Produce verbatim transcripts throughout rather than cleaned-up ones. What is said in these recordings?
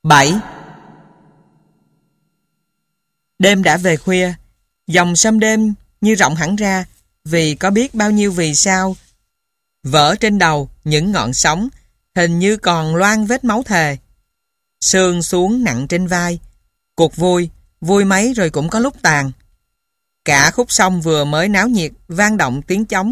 bảy. Đêm đã về khuya, dòng sông đêm như rộng hẳn ra, vì có biết bao nhiêu vì sao. Vỡ trên đầu những ngọn sóng, hình như còn loang vết máu thề. Sương xuống nặng trên vai. Cuộc vui, vui mấy rồi cũng có lúc tàn. Cả khúc sông vừa mới náo nhiệt, vang động tiếng trống,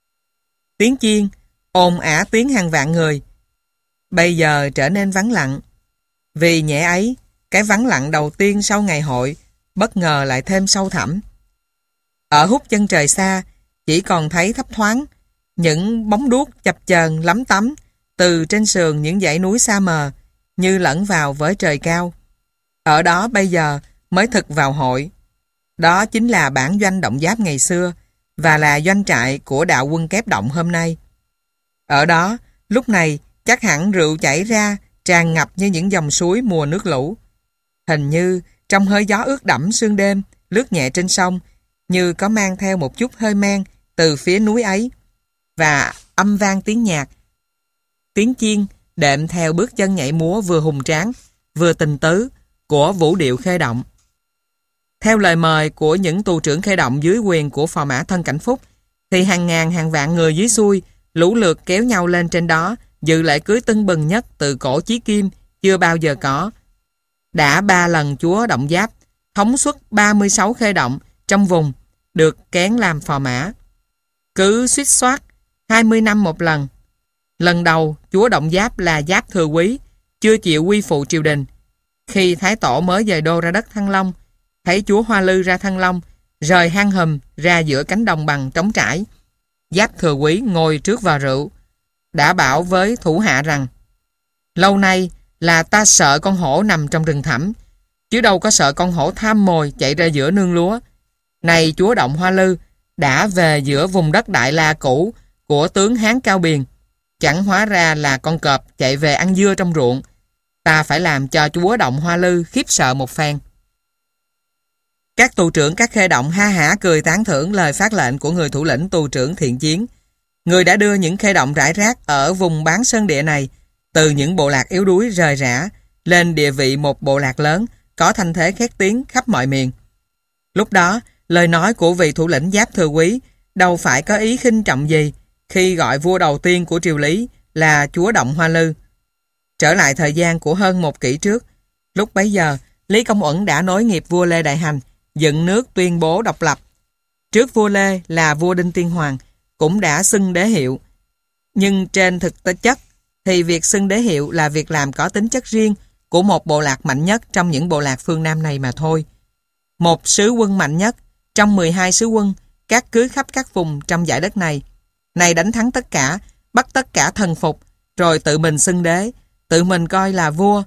tiếng chiên, ồn ả tiếng hàng vạn người. Bây giờ trở nên vắng lặng. Vì nhẹ ấy, cái vắng lặng đầu tiên sau ngày hội bất ngờ lại thêm sâu thẳm. Ở hút chân trời xa, chỉ còn thấy thấp thoáng những bóng đuốc chập chờn lắm tắm từ trên sườn những dãy núi xa mờ, như lẫn vào với trời cao. Ở đó bây giờ mới thực vào hội. Đó chính là bản doanh Động Giáp ngày xưa, và là doanh trại của đạo quân Kép Động hôm nay. Ở đó, lúc này chắc hẳn rượu chảy ra, tràn ngập như những dòng suối mùa nước lũ. Hình như trong hơi gió ướt đẫm sương đêm lướt nhẹ trên sông, như có mang theo một chút hơi men từ phía núi ấy, và âm vang tiếng nhạc, tiếng chiên đệm theo bước chân nhảy múa vừa hùng tráng vừa tình tứ của vũ điệu Khê Động. Theo lời mời của những tù trưởng Khê Động dưới quyền của phò mã Thân Cảnh Phúc, thì hàng ngàn hàng vạn người dưới xuôi lũ lượt kéo nhau lên trên đó dự lễ cưới tưng bừng nhất từ cổ chí kim chưa bao giờ có. Đã ba lần chúa Động Giáp thống suất ba mươi sáu Khê Động trong vùng được kén làm phò mã. Cứ suýt soát hai mươi năm một lần. Lần đầu chúa Động Giáp là Giáp Thừa Quý, chưa chịu quy phụ triều đình. Khi Thái Tổ mới dời đô ra đất Thăng Long, thấy chúa Hoa Lư ra Thăng Long, rời hang hùm ra giữa cánh đồng bằng trống trải, Giáp Thừa Quý ngồi trước vò rượu, đã bảo với thủ hạ rằng: lâu nay là ta sợ con hổ nằm trong rừng thẳm, chứ đâu có sợ con hổ tham mồi chạy ra giữa nương lúa. Này chúa Động Hoa Lư đã về giữa vùng đất Đại La cũ của tướng Hán Cao Biền, chẳng hóa ra là con cọp chạy về ăn dưa trong ruộng. Ta phải làm cho chúa Động Hoa Lư khiếp sợ một phen. Các tù trưởng các Khê Động ha hả cười tán thưởng lời phát lệnh của người thủ lĩnh tù trưởng Thiện Chiến, người đã đưa những Khê Động rải rác ở vùng bán sơn địa này từ những bộ lạc yếu đuối rời rã lên địa vị một bộ lạc lớn có thanh thế khét tiếng khắp mọi miền. Lúc đó, lời nói của vị thủ lĩnh Giáp Thừa Quý đâu phải có ý khinh trọng gì khi gọi vua đầu tiên của triều Lý là chúa Động Hoa Lư. Trở lại thời gian của hơn một kỷ trước, lúc bấy giờ Lý Công Uẩn đã nối nghiệp vua Lê Đại Hành dựng nước tuyên bố độc lập. Trước vua Lê là vua Đinh Tiên Hoàng cũng đã xưng đế hiệu. Nhưng trên thực tế chất thì việc xưng đế hiệu là việc làm có tính chất riêng của một bộ lạc mạnh nhất trong những bộ lạc phương Nam này mà thôi. Một sứ quân mạnh nhất trong mười hai sứ quân các cứ khắp các vùng trong dải đất này, này đánh thắng tất cả, bắt tất cả thần phục, rồi tự mình xưng đế, tự mình coi là vua.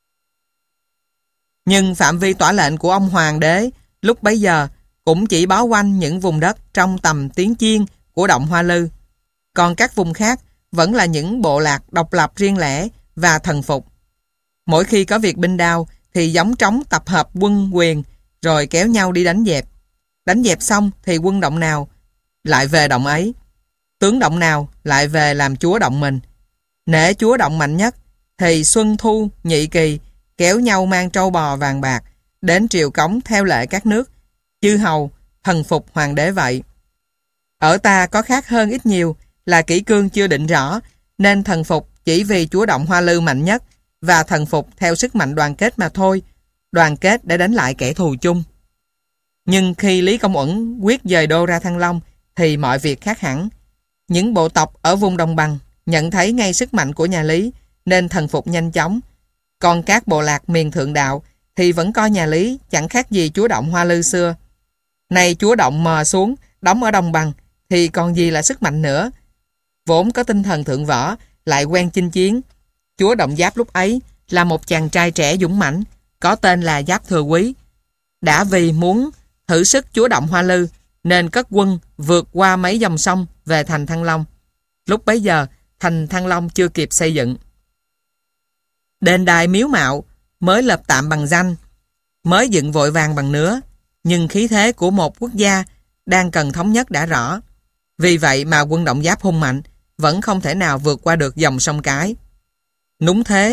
Nhưng phạm vi tỏa lệnh của ông hoàng đế lúc bấy giờ cũng chỉ bó quanh những vùng đất trong tầm tiếng chiên của Động Hoa Lư. Còn các vùng khác vẫn là những bộ lạc độc lập riêng lẻ và thần phục. Mỗi khi có việc binh đao thì gióng trống tập hợp quân quyền rồi kéo nhau đi đánh dẹp. Đánh dẹp xong thì quân động nào lại về động ấy. Tướng động nào lại về làm chúa động mình. Nể chúa động mạnh nhất thì xuân thu nhị kỳ kéo nhau mang trâu bò vàng bạc đến triều cống theo lệ các nước, chư hầu thần phục hoàng đế vậy. Ở ta có khác hơn ít nhiều là kỷ cương chưa định rõ, nên thần phục chỉ vì chúa Động Hoa Lư mạnh nhất và thần phục theo sức mạnh đoàn kết mà thôi, đoàn kết để đánh lại kẻ thù chung. Nhưng khi Lý Công Uẩn quyết dời đô ra Thăng Long thì mọi việc khác hẳn. Những bộ tộc ở vùng đồng bằng nhận thấy ngay sức mạnh của nhà Lý nên thần phục nhanh chóng. Còn các bộ lạc miền thượng đạo thì vẫn coi nhà Lý chẳng khác gì chúa Động Hoa Lư xưa. Này chúa Động mò xuống đóng ở đồng bằng thì còn gì là sức mạnh nữa. Vốn có tinh thần thượng võ, lại quen chinh chiến, chúa Động Giáp lúc ấy là một chàng trai trẻ dũng mãnh có tên là Giáp Thừa Quý. Đã vì muốn thử sức chúa Động Hoa Lư nên cất quân vượt qua mấy dòng sông về thành Thăng Long. Lúc bấy giờ thành Thăng Long chưa kịp xây dựng. Đền đài miếu mạo mới lập tạm bằng danh, mới dựng vội vàng bằng nứa, nhưng khí thế của một quốc gia đang cần thống nhất đã rõ. Vì vậy mà quân Động Giáp hung mạnh vẫn không thể nào vượt qua được dòng sông Cái. Đúng thế,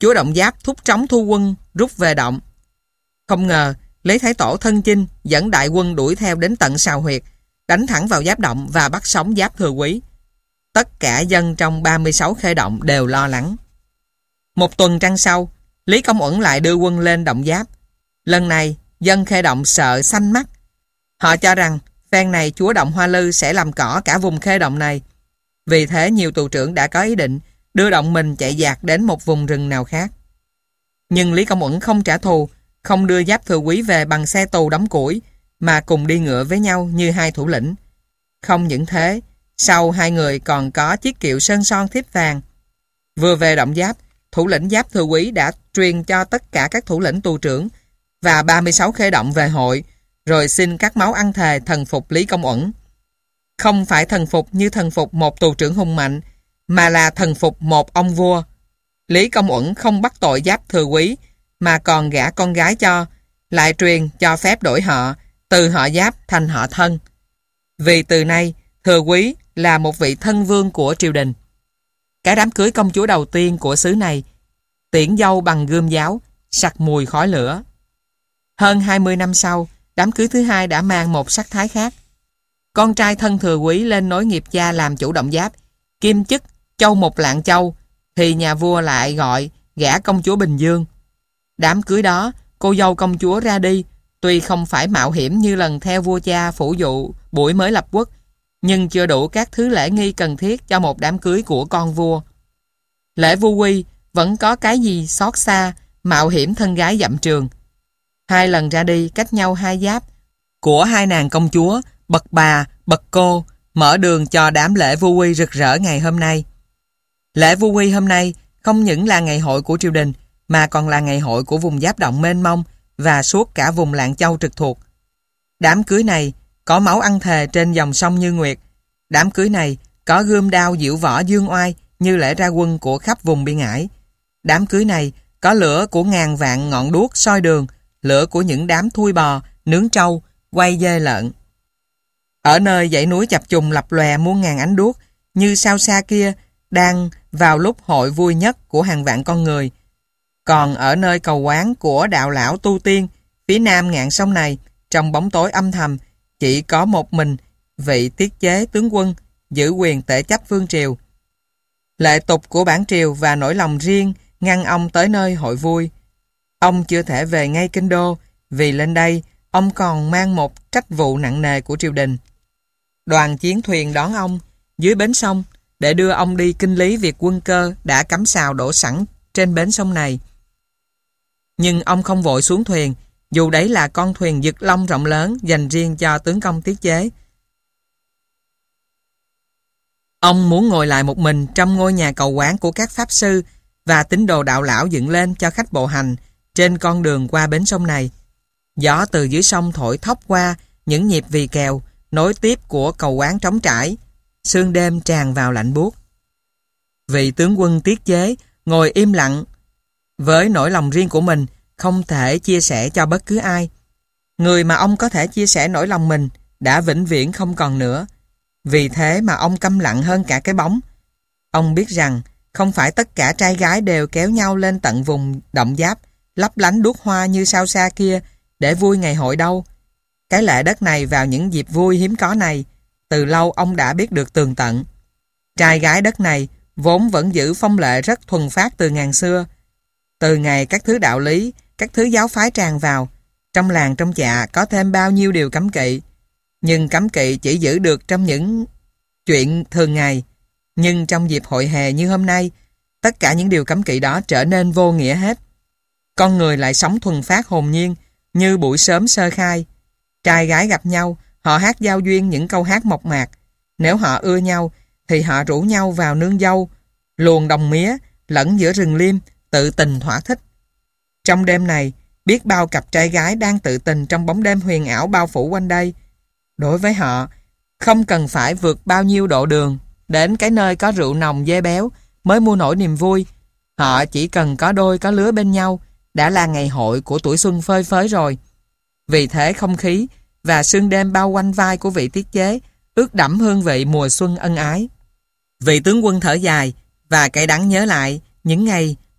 chúa Động Giáp thúc trống thu quân rút về động. Không ngờ Lý Thái Tổ thân chinh dẫn đại quân đuổi theo đến tận Sào Huyệt, đánh thẳng vào Giáp Động và bắt sống Giáp Thừa Quý. Tất cả dân trong ba mươi sáu khê động đều lo lắng. Một tuần trăng sau, Lý Công Uẩn lại đưa quân lên Động Giáp. Lần này dân khê động sợ xanh mắt. Họ cho rằng phen này chúa Động Hoa Lư sẽ làm cỏ cả vùng khê động này. Vì thế nhiều tù trưởng đã có ý định đưa động mình chạy dạt đến một vùng rừng nào khác. Nhưng Lý Công Uẩn không trả thù, không đưa Giáp Thừa Quý về bằng xe tù đóng củi, mà cùng đi ngựa với nhau như hai thủ lĩnh. Không những thế, sau hai người còn có chiếc kiệu sơn son thiếp vàng. Vừa về Động Giáp, thủ lĩnh Giáp Thừa Quý đã truyền cho tất cả các thủ lĩnh tù trưởng và ba mươi sáu khê động về hội, rồi xin cắt máu ăn thề thần phục Lý Công Uẩn. Không phải thần phục như thần phục một tù trưởng hùng mạnh, mà là thần phục một ông vua. Lý Công Uẩn không bắt tội Giáp Thừa Quý, mà còn gả con gái cho, lại truyền cho phép đổi họ, từ họ Giáp thành họ Thân. Vì từ nay, Thừa Quý là một vị thân vương của triều đình. Cái đám cưới công chúa đầu tiên của xứ này, tiễn dâu bằng gươm giáo, sặc mùi khói lửa. Hơn hai mươi năm sau, đám cưới thứ hai đã mang một sắc thái khác. Con trai thân Thừa Quý lên nối nghiệp cha làm chủ Động Giáp, kiêm chức châu một lạng châu, thì nhà vua lại gọi gả công chúa Bình Dương. Đám cưới đó, cô dâu công chúa ra đi, tuy không phải mạo hiểm như lần theo vua cha phủ dụ buổi mới lập quốc, nhưng chưa đủ các thứ lễ nghi cần thiết cho một đám cưới của con vua. Lễ vu quy vẫn có cái gì xót xa, mạo hiểm thân gái dặm trường. Hai lần ra đi cách nhau hai giáp của hai nàng công chúa, bậc bà, bậc cô, mở đường cho đám lễ vu quy rực rỡ ngày hôm nay. Lễ vu quy hôm nay không những là ngày hội của triều đình, mà còn là ngày hội của vùng Giáp Động mênh mông và suốt cả vùng Lạng Châu trực thuộc. Đám cưới này có máu ăn thề trên dòng sông Như Nguyệt. Đám cưới này có gươm đao diễu võ dương oai như lễ ra quân của khắp vùng biên ải. Đám cưới này có lửa của ngàn vạn ngọn đuốc soi đường, lửa của những đám thui bò, nướng trâu, quay dê lợn. Ở nơi dãy núi chập trùng lập lòe muôn ngàn ánh đuốc, như sao xa kia, đang vào lúc hội vui nhất của hàng vạn con người. Còn ở nơi cầu quán của đạo lão tu tiên, phía nam ngạn sông này, trong bóng tối âm thầm, chỉ có một mình vị tiết chế tướng quân giữ quyền tể chấp vương triều. Lệ tục của bản triều và nỗi lòng riêng ngăn ông tới nơi hội vui. Ông chưa thể về ngay kinh đô, vì lên đây ông còn mang một trách vụ nặng nề của triều đình. Đoàn chiến thuyền đón ông dưới bến sông để đưa ông đi kinh lý việc quân cơ đã cắm sào đổ sẵn trên bến sông này. Nhưng ông không vội xuống thuyền, dù đấy là con thuyền Dực Long rộng lớn dành riêng cho tướng công tiết chế. Ông muốn ngồi lại một mình trong ngôi nhà cầu quán của các pháp sư và tín đồ đạo lão dựng lên cho khách bộ hành trên con đường qua bến sông này. Gió từ dưới sông thổi thốc qua những nhịp vì kèo nối tiếp của cầu quán trống trải. Sương đêm tràn vào lạnh buốt. Vị tướng quân tiết chế ngồi im lặng với nỗi lòng riêng của mình, không thể chia sẻ cho bất cứ ai. Người mà ông có thể chia sẻ nỗi lòng mình đã vĩnh viễn không còn nữa. Vì thế mà ông câm lặng hơn cả cái bóng. Ông biết rằng không phải tất cả trai gái đều kéo nhau lên tận vùng Động Giáp, lấp lánh đuốc hoa như sao xa kia để vui ngày hội đâu. Cái lệ đất này vào những dịp vui hiếm có này, từ lâu ông đã biết được tường tận. Trai gái đất này vốn vẫn giữ phong lệ rất thuần phát từ ngàn xưa. Từ ngày các thứ đạo lý, các thứ giáo phái tràn vào, trong làng trong chạ có thêm bao nhiêu điều cấm kỵ. Nhưng cấm kỵ chỉ giữ được trong những chuyện thường ngày. Nhưng trong dịp hội hè như hôm nay, tất cả những điều cấm kỵ đó trở nên vô nghĩa hết. Con người lại sống thuần phát hồn nhiên, như buổi sớm sơ khai. Trai gái gặp nhau, họ hát giao duyên những câu hát mộc mạc. Nếu họ ưa nhau, thì họ rủ nhau vào nương dâu, luồn đồng mía, lẫn giữa rừng liêm, tự tình thỏa thích. Trong đêm này, biết bao cặp trai gái đang tự tình trong bóng đêm huyền ảo bao phủ quanh đây. Đối với họ, không cần phải vượt bao nhiêu độ đường, đến cái nơi có rượu nồng dê béo mới mua nổi niềm vui. Họ chỉ cần có đôi có lứa bên nhau, đã là ngày hội của tuổi xuân phơi phới rồi. Vì thế không khí và sương đêm bao quanh vai của vị tiết chế ướt đẫm hương vị mùa xuân ân ái. Vị tướng quân thở dài và cay đắng nhớ lại những ngày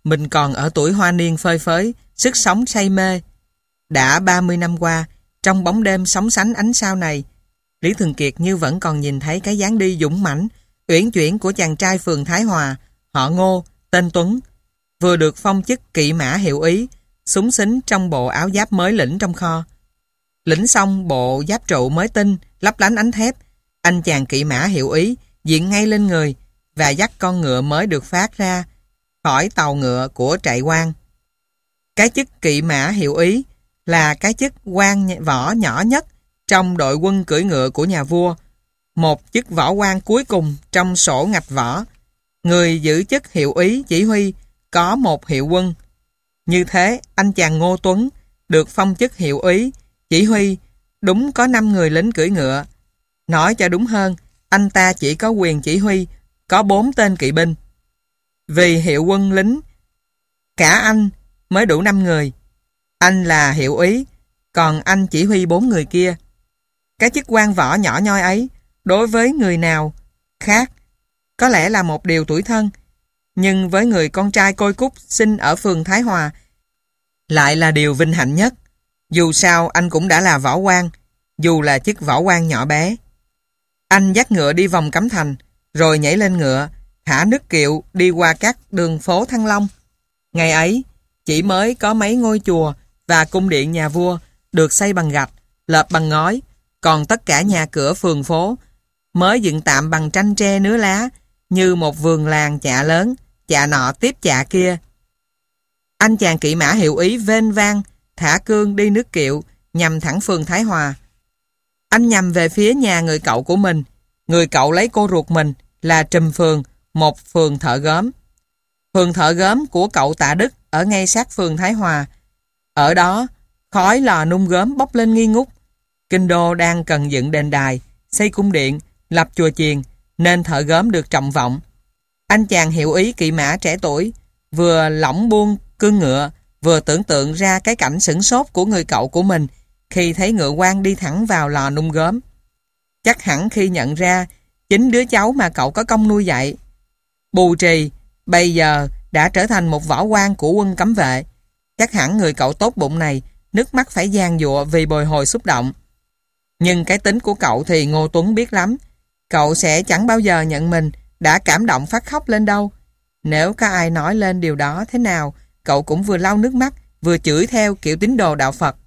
mình còn ở tuổi hoa niên phơi phới, sức sống say mê. Đã ba mươi năm qua, trong bóng đêm sóng sánh ánh sao này, Lý Thường Kiệt như vẫn còn nhìn thấy cái dáng đi dũng mãnh, uyển chuyển của chàng trai phường Thái Hòa, họ Ngô, tên Tuấn, vừa được phong chức kỵ mã hiệu úy, xúng xính trong bộ áo giáp mới lĩnh trong kho. Lĩnh xong bộ giáp trụ mới tinh, lấp lánh ánh thép, anh chàng kỵ mã hiệu úy diện ngay lên người và dắt con ngựa mới được phát ra khỏi tàu ngựa của trại quan. Cái chức kỵ mã hiệu úy là cái chức quan võ nhỏ nhất trong đội quân cưỡi ngựa của nhà vua, một chức võ quan cuối cùng trong sổ ngạch võ. Người giữ chức hiệu úy chỉ huy có một hiệu quân. Như thế, anh chàng Ngô Tuấn được phong chức hiệu úy chỉ huy đúng có năm người lính cưỡi ngựa. Nói cho đúng hơn, anh ta chỉ có quyền chỉ huy có bốn tên kỵ binh. Vì hiệu quân lính, cả anh mới đủ năm người. Anh là hiệu úy, còn anh chỉ huy bốn người kia. Cái chức quan võ nhỏ nhoi ấy, đối với người nào khác, có lẽ là một điều tủi thân, nhưng với người con trai côi cút sinh ở phường Thái Hòa, lại là điều vinh hạnh nhất. Dù sao anh cũng đã là võ quan, dù là chức võ quan nhỏ bé. Anh dắt ngựa đi vòng Cấm Thành, rồi nhảy lên ngựa, thả nức kiệu đi qua các đường phố Thăng Long. Ngày ấy, chỉ mới có mấy ngôi chùa và cung điện nhà vua được xây bằng gạch, lợp bằng ngói, còn tất cả nhà cửa phường phố mới dựng tạm bằng tranh tre nứa lá, như một vườn làng chạ lớn, chạ nọ tiếp chạ kia. Anh chàng kỵ mã hiệu úy vênh vang, thả cương đi nước kiệu, nhằm thẳng phường Thái Hòa. Anh nhằm về phía nhà người cậu của mình. Người cậu lấy cô ruột mình là Trùm Phường, một phường thợ gốm. Phường thợ gốm của cậu Tạ Đức ở ngay sát phường Thái Hòa. Ở đó, khói lò nung gốm bốc lên nghi ngút. Kinh đô đang cần dựng đền đài, xây cung điện, lập chùa chiền, nên thợ gốm được trọng vọng. Anh chàng hiệu úy kỵ mã trẻ tuổi vừa lỏng buông cương ngựa, vừa tưởng tượng ra cái cảnh sửng sốt của người cậu của mình khi thấy ngựa quan đi thẳng vào lò nung gốm. Chắc hẳn khi nhận ra chính đứa cháu mà cậu có công nuôi dạy, Bù Trì, bây giờ đã trở thành một võ quan của quân cấm vệ, chắc hẳn người cậu tốt bụng này nước mắt phải giàn giụa vì bồi hồi xúc động. Nhưng cái tính của cậu thì Ngô Tuấn biết lắm. Cậu sẽ chẳng bao giờ nhận mình đã cảm động phát khóc lên đâu. Nếu có ai nói lên điều đó thế nào, cậu cũng vừa lau nước mắt, vừa chửi theo kiểu tín đồ đạo Phật.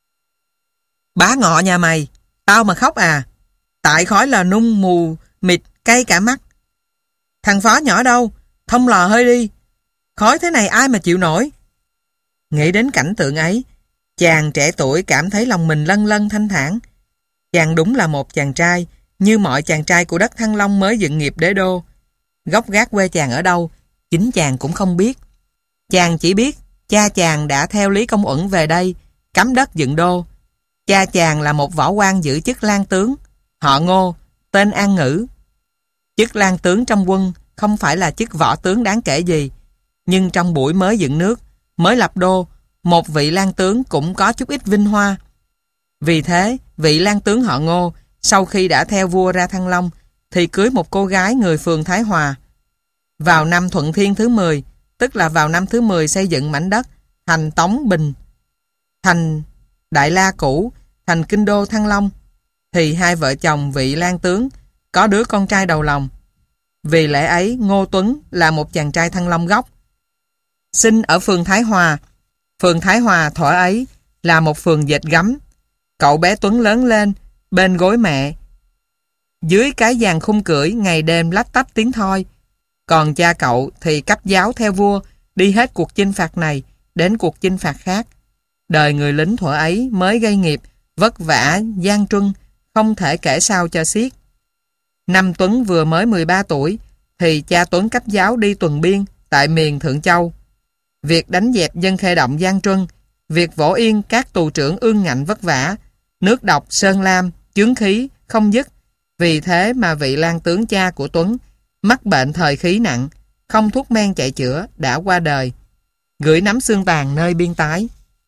Bá ngọ nhà mày, tao mà khóc à? Tại khói lò nung mù mịt cay cả mắt. Thằng phó nhỏ đâu? Thông lò hơi đi. Khói thế này ai mà chịu nổi? Nghĩ đến cảnh tượng ấy, chàng trẻ tuổi cảm thấy lòng mình lân lân thanh thản. Chàng đúng là một chàng trai, như mọi chàng trai của đất Thăng Long mới dựng nghiệp đế đô. Gốc gác quê chàng ở đâu, chính chàng cũng không biết. Chàng chỉ biết cha chàng đã theo Lý Công Uẩn về đây, cắm đất dựng đô. Cha chàng là một võ quan giữ chức lang tướng, họ Ngô, tên An Ngữ. Chức lang tướng trong quân không phải là chức võ tướng đáng kể gì, nhưng trong buổi mới dựng nước, mới lập đô, một vị lang tướng cũng có chút ít vinh hoa. Vì thế, vị lang tướng họ Ngô, sau khi đã theo vua ra Thăng Long, thì cưới một cô gái người phường Thái Hòa. Vào năm Thuận Thiên thứ mười, tức là vào năm thứ mười xây dựng mảnh đất thành Tống Bình, thành Đại La cũ, thành kinh đô Thăng Long, thì hai vợ chồng vị lang tướng có đứa con trai đầu lòng. Vì lẽ ấy, Ngô Tuấn là một chàng trai Thăng Long gốc, sinh ở phường Thái Hòa. Phường Thái Hòa thuở ấy là một phường dệt gấm. Cậu bé Tuấn lớn lên bên gối mẹ, dưới cái giàn khung cưỡi ngày đêm lách tách tiếng thoi. Còn cha cậu thì cấp giáo theo vua, đi hết cuộc chinh phạt này đến cuộc chinh phạt khác. Đời người lính thuở ấy mới gây nghiệp, vất vả, gian truân, không thể kể sao cho xiết. Năm Tuấn vừa mới mười ba tuổi, thì cha Tuấn cấp giáo đi tuần biên tại miền Thượng Châu. Việc đánh dẹp dân Khê Động gian truân, việc vỗ yên các tù trưởng ương ngạnh vất vả, nước độc sơn lam, chướng khí không dứt. Vì thế mà vị lang tướng cha của Tuấn mắc bệnh thời khí nặng, không thuốc men chạy chữa, đã qua đời, gửi nắm xương tàn nơi biên tái.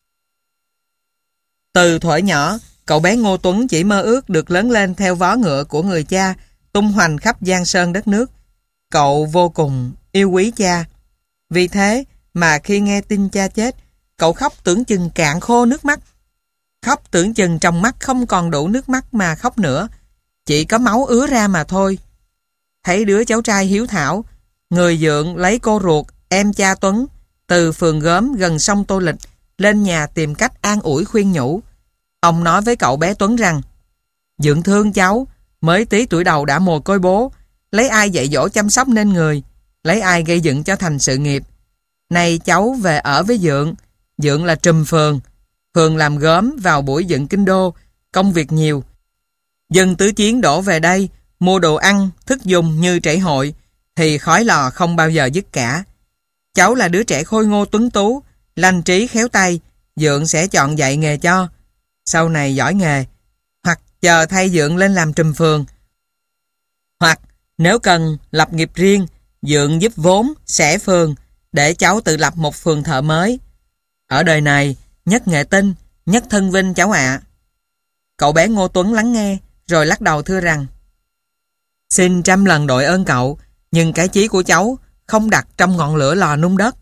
Từ thuở nhỏ, cậu bé Ngô Tuấn chỉ mơ ước được lớn lên theo vó ngựa của người cha, tung hoành khắp giang sơn đất nước. Cậu vô cùng yêu quý cha. Vì thế, mà khi nghe tin cha chết, cậu khóc tưởng chừng cạn khô nước mắt. Khóc tưởng chừng trong mắt không còn đủ nước mắt mà khóc nữa, chỉ có máu ứa ra mà thôi. Thấy đứa cháu trai hiếu thảo, người dượng lấy cô ruột, em cha Tuấn, từ phường Gớm gần sông Tô Lịch, lên nhà tìm cách an ủi khuyên nhủ. Ông nói với cậu bé Tuấn rằng, dượng thương cháu, mới tí tuổi đầu đã mồ côi bố, lấy ai dạy dỗ chăm sóc nên người, lấy ai gây dựng cho thành sự nghiệp. Nay cháu về ở với dượng, dượng là trùm phường, phường làm gớm vào buổi dựng kinh đô, công việc nhiều. Dân tứ chiến đổ về đây, mua đồ ăn, thức dùng như trảy hội, thì khói lò không bao giờ dứt cả. Cháu là đứa trẻ khôi ngô tuấn tú, lanh trí khéo tay, dượng sẽ chọn dạy nghề cho. Sau này giỏi nghề, hoặc chờ thay dượng lên làm trùm phường, hoặc nếu cần lập nghiệp riêng, dượng giúp vốn, xẻ phường, để cháu tự lập một phường thợ mới. Ở đời này, nhất nghệ tinh, nhất thân vinh cháu ạ. Cậu bé Ngô Tuấn lắng nghe, rồi lắc đầu thưa rằng, xin trăm lần đội ơn cậu, nhưng cái chí của cháu không đặt trong ngọn lửa lò nung đất.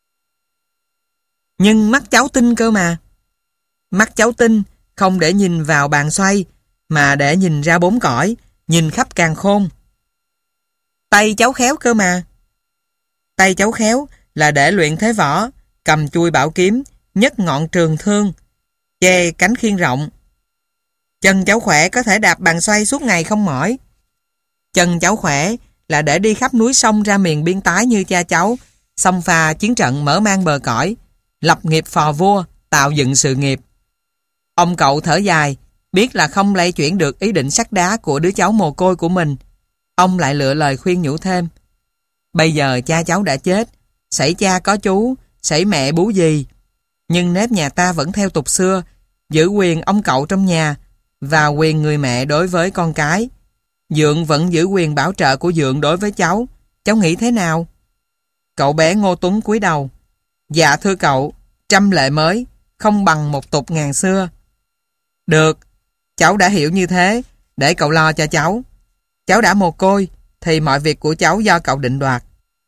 Nhưng mắt cháu tinh cơ mà. Mắt cháu tinh không để nhìn vào bàn xoay, mà để nhìn ra bốn cõi, nhìn khắp càn khôn. Tay cháu khéo cơ mà. Tay cháu khéo là để luyện thế võ, cầm chui bảo kiếm, nhấc ngọn trường thương, che cánh khiên rộng. Chân cháu khỏe có thể đạp bàn xoay suốt ngày không mỏi. Chân cháu khỏe là để đi khắp núi sông ra miền biên tái như cha cháu, xông pha chiến trận mở mang bờ cõi, lập nghiệp phò vua, tạo dựng sự nghiệp. Ông cậu thở dài, biết là không lay chuyển được ý định sắt đá của đứa cháu mồ côi của mình. Ông lại lựa lời khuyên nhủ thêm. Bây giờ cha cháu đã chết, sẩy cha có chú, sẩy mẹ bú dì. Nhưng nếp nhà ta vẫn theo tục xưa, giữ quyền ông cậu trong nhà và quyền người mẹ đối với con cái. Dượng vẫn giữ quyền bảo trợ của dượng đối với cháu. Cháu nghĩ thế nào? Cậu bé Ngô Tuấn cúi đầu. Dạ thưa cậu, trăm lệ mới, không bằng một tục ngàn xưa. Được, cháu đã hiểu như thế, để cậu lo cho cháu. Cháu đã mồ côi, thì mọi việc của cháu do cậu định đoạt.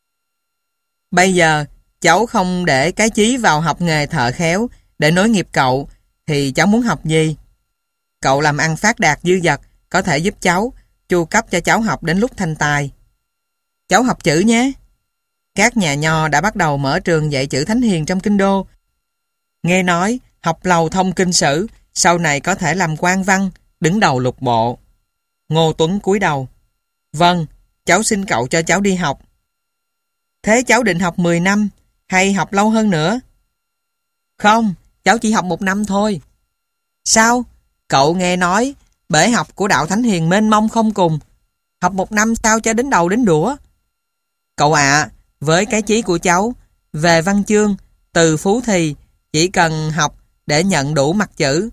Bây giờ, cháu không để cái chí vào học nghề thợ khéo để nối nghiệp cậu, thì cháu muốn học gì? Cậu làm ăn phát đạt dư dật, có thể giúp cháu, chu cấp cho cháu học đến lúc thành tài. Cháu học chữ nhé. Các nhà nho đã bắt đầu mở trường dạy chữ thánh hiền trong kinh đô. Nghe nói, học lầu thông kinh sử, sau này có thể làm quan văn, đứng đầu lục bộ. Ngô Tuấn cúi đầu. Vâng, cháu xin cậu cho cháu đi học. Thế cháu định học mười năm, hay học lâu hơn nữa? Không, cháu chỉ học một năm thôi. Sao? Cậu nghe nói, bể học của đạo Thánh Hiền mênh mông không cùng. Học một năm sao cho đến đầu đến đũa? Cậu ạ, với cái chí của cháu, về văn chương, từ phú thì, chỉ cần học để nhận đủ mặt chữ.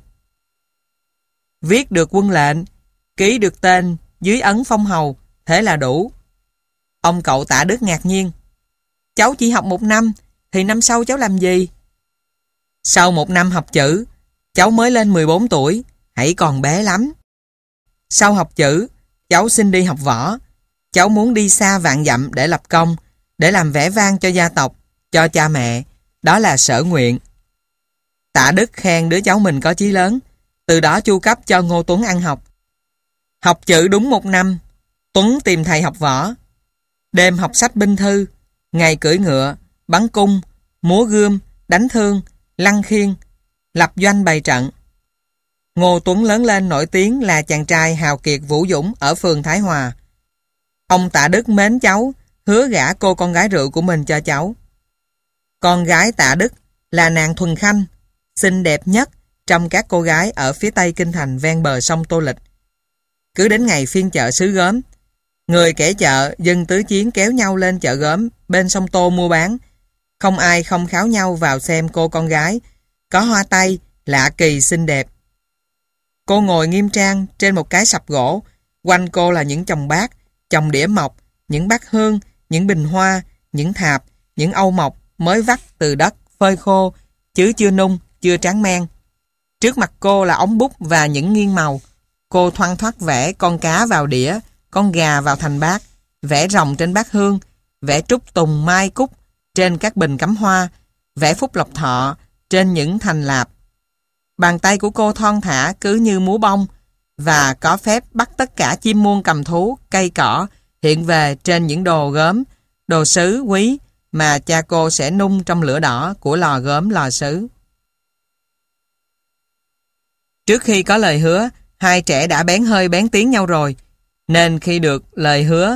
Viết được quân lệnh, ký được tên, dưới ấn phong hầu, thế là đủ. Ông cậu Tạ Đức ngạc nhiên. Cháu chỉ học một năm, thì năm sau cháu làm gì? Sau một năm học chữ, cháu mới lên mười bốn tuổi, hãy còn bé lắm. Sau học chữ, cháu xin đi học võ. Cháu muốn đi xa vạn dặm để lập công, để làm vẻ vang cho gia tộc, cho cha mẹ. Đó là sở nguyện. Tạ Đức khen đứa cháu mình có chí lớn, từ đó chu cấp cho Ngô Tuấn ăn học. Học chữ đúng một năm, Tuấn tìm thầy học võ. Đêm học sách binh thư, ngày cưỡi ngựa, bắn cung, múa gươm, đánh thương, lăng khiên, lập doanh bày trận. Ngô Tuấn lớn lên nổi tiếng là chàng trai hào kiệt vũ dũng ở phường Thái Hòa. Ông Tạ Đức mến cháu, hứa gả cô con gái rượu của mình cho cháu. Con gái Tạ Đức là nàng Thuần Khanh, xinh đẹp nhất trong các cô gái ở phía tây kinh thành ven bờ sông Tô Lịch. Cứ đến ngày phiên chợ xứ Gớm, người kẻ chợ, dân tứ chiến kéo nhau lên chợ Gớm bên sông Tô mua bán. Không ai không kháo nhau vào xem cô con gái, có hoa tay, lạ kỳ xinh đẹp. Cô ngồi nghiêm trang trên một cái sập gỗ, quanh cô là những chồng bát, chồng đĩa mộc, những bát hương, những bình hoa, những thạp, những âu mộc mới vắt từ đất, phơi khô, chứ chưa nung, chưa tráng men. Trước mặt cô là ống bút và những nghiêng màu. Cô thoăn thoắt vẽ con cá vào đĩa, con gà vào thành bát, vẽ rồng trên bát hương, vẽ trúc tùng mai cúc trên các bình cắm hoa, vẽ phúc lộc thọ trên những thành lạp. Bàn tay của cô thon thả cứ như múa bông và có phép bắt tất cả chim muông cầm thú, cây cỏ hiện về trên những đồ gốm, đồ sứ quý mà cha cô sẽ nung trong lửa đỏ của lò gốm lò sứ. Trước khi có lời hứa, hai trẻ đã bén hơi bén tiếng nhau rồi, nên khi được lời hứa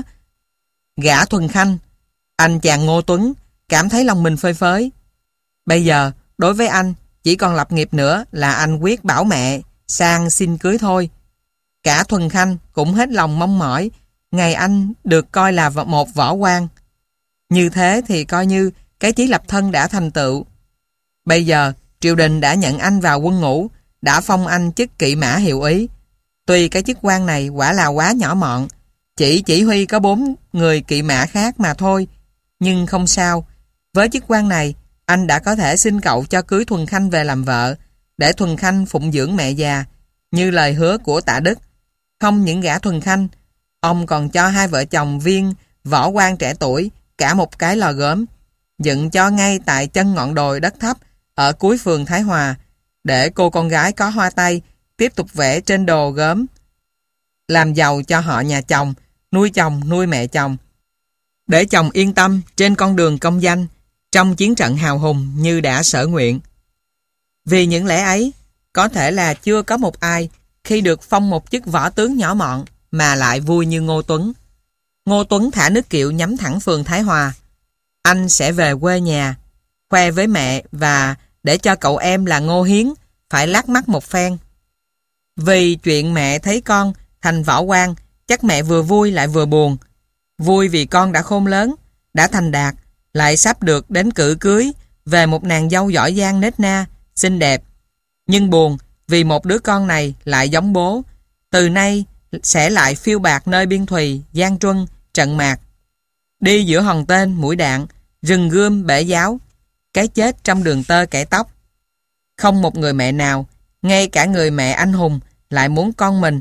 gả Thuần Khanh, anh chàng Ngô Tuấn cảm thấy lòng mình phơi phới. Bây giờ, đối với anh, chỉ còn lập nghiệp nữa là anh quyết bảo mẹ sang xin cưới thôi. Cả Thuần Khanh cũng hết lòng mong mỏi ngày anh được coi là một võ quan. Như thế thì coi như cái chí lập thân đã thành tựu. Bây giờ, triều đình đã nhận anh vào quân ngũ, đã phong anh chức kỵ mã hiệu úy. Tuy cái chức quan này quả là quá nhỏ mọn, chỉ chỉ huy có bốn người kỵ mã khác mà thôi, nhưng không sao. Với chức quan này, anh đã có thể xin cậu cho cưới Thuần Khanh về làm vợ, để Thuần Khanh phụng dưỡng mẹ già, như lời hứa của Tạ Đức. Không những gả Thuần Khanh, ông còn cho hai vợ chồng viên võ quan trẻ tuổi cả một cái lò gốm, dựng cho ngay tại chân ngọn đồi đất thấp ở cuối phường Thái Hòa, để cô con gái có hoa tay tiếp tục vẽ trên đồ gốm, làm giàu cho họ nhà chồng, nuôi chồng nuôi mẹ chồng, để chồng yên tâm trên con đường công danh, trong chiến trận hào hùng như đã sở nguyện. Vì những lẽ ấy, có thể là chưa có một ai khi được phong một chức võ tướng nhỏ mọn mà lại vui như Ngô Tuấn. Ngô Tuấn thả nước kiệu nhắm thẳng phường Thái Hòa. Anh sẽ về quê nhà, khoe với mẹ và để cho cậu em là Ngô Hiến phải lắc mắt một phen. Vì chuyện mẹ thấy con thành võ quan, chắc mẹ vừa vui lại vừa buồn. Vui vì con đã khôn lớn, đã thành đạt, lại sắp được đến cử cưới về một nàng dâu giỏi giang nết na, xinh đẹp. Nhưng buồn vì một đứa con này lại giống bố, từ nay sẽ lại phiêu bạc nơi biên thùy, Giang Truân, Trận Mạc, đi giữa hòn tên, mũi đạn, rừng gươm, bể giáo, cái chết trong đường tơ kẻ tóc. Không một người mẹ nào, ngay cả người mẹ anh hùng, lại muốn con mình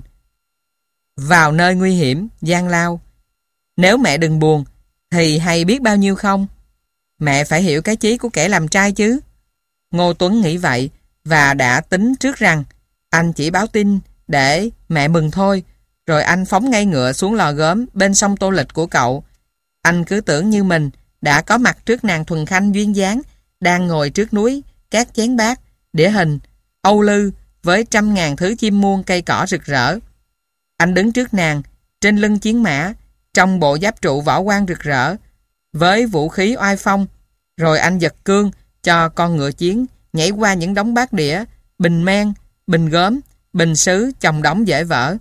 vào nơi nguy hiểm, gian lao. Nếu mẹ đừng buồn, thì hay biết bao nhiêu không? Mẹ phải hiểu cái chí của kẻ làm trai chứ. Ngô Tuấn nghĩ vậy và đã tính trước rằng anh chỉ báo tin để mẹ mừng thôi, rồi anh phóng ngay ngựa xuống lò gốm bên sông Tô Lịch của cậu. Anh cứ tưởng như mình đã có mặt trước nàng Thuần Khanh duyên dáng, đang ngồi trước núi, các chén bát, đĩa hình, âu lư với trăm ngàn thứ chim muông cây cỏ rực rỡ. Anh đứng trước nàng, trên lưng chiến mã, trong bộ giáp trụ võ quan rực rỡ, với vũ khí oai phong, rồi anh giật cương cho con ngựa chiến nhảy qua những đống bát đĩa, bình men, bình gốm, bình sứ chồng đống dễ vỡ.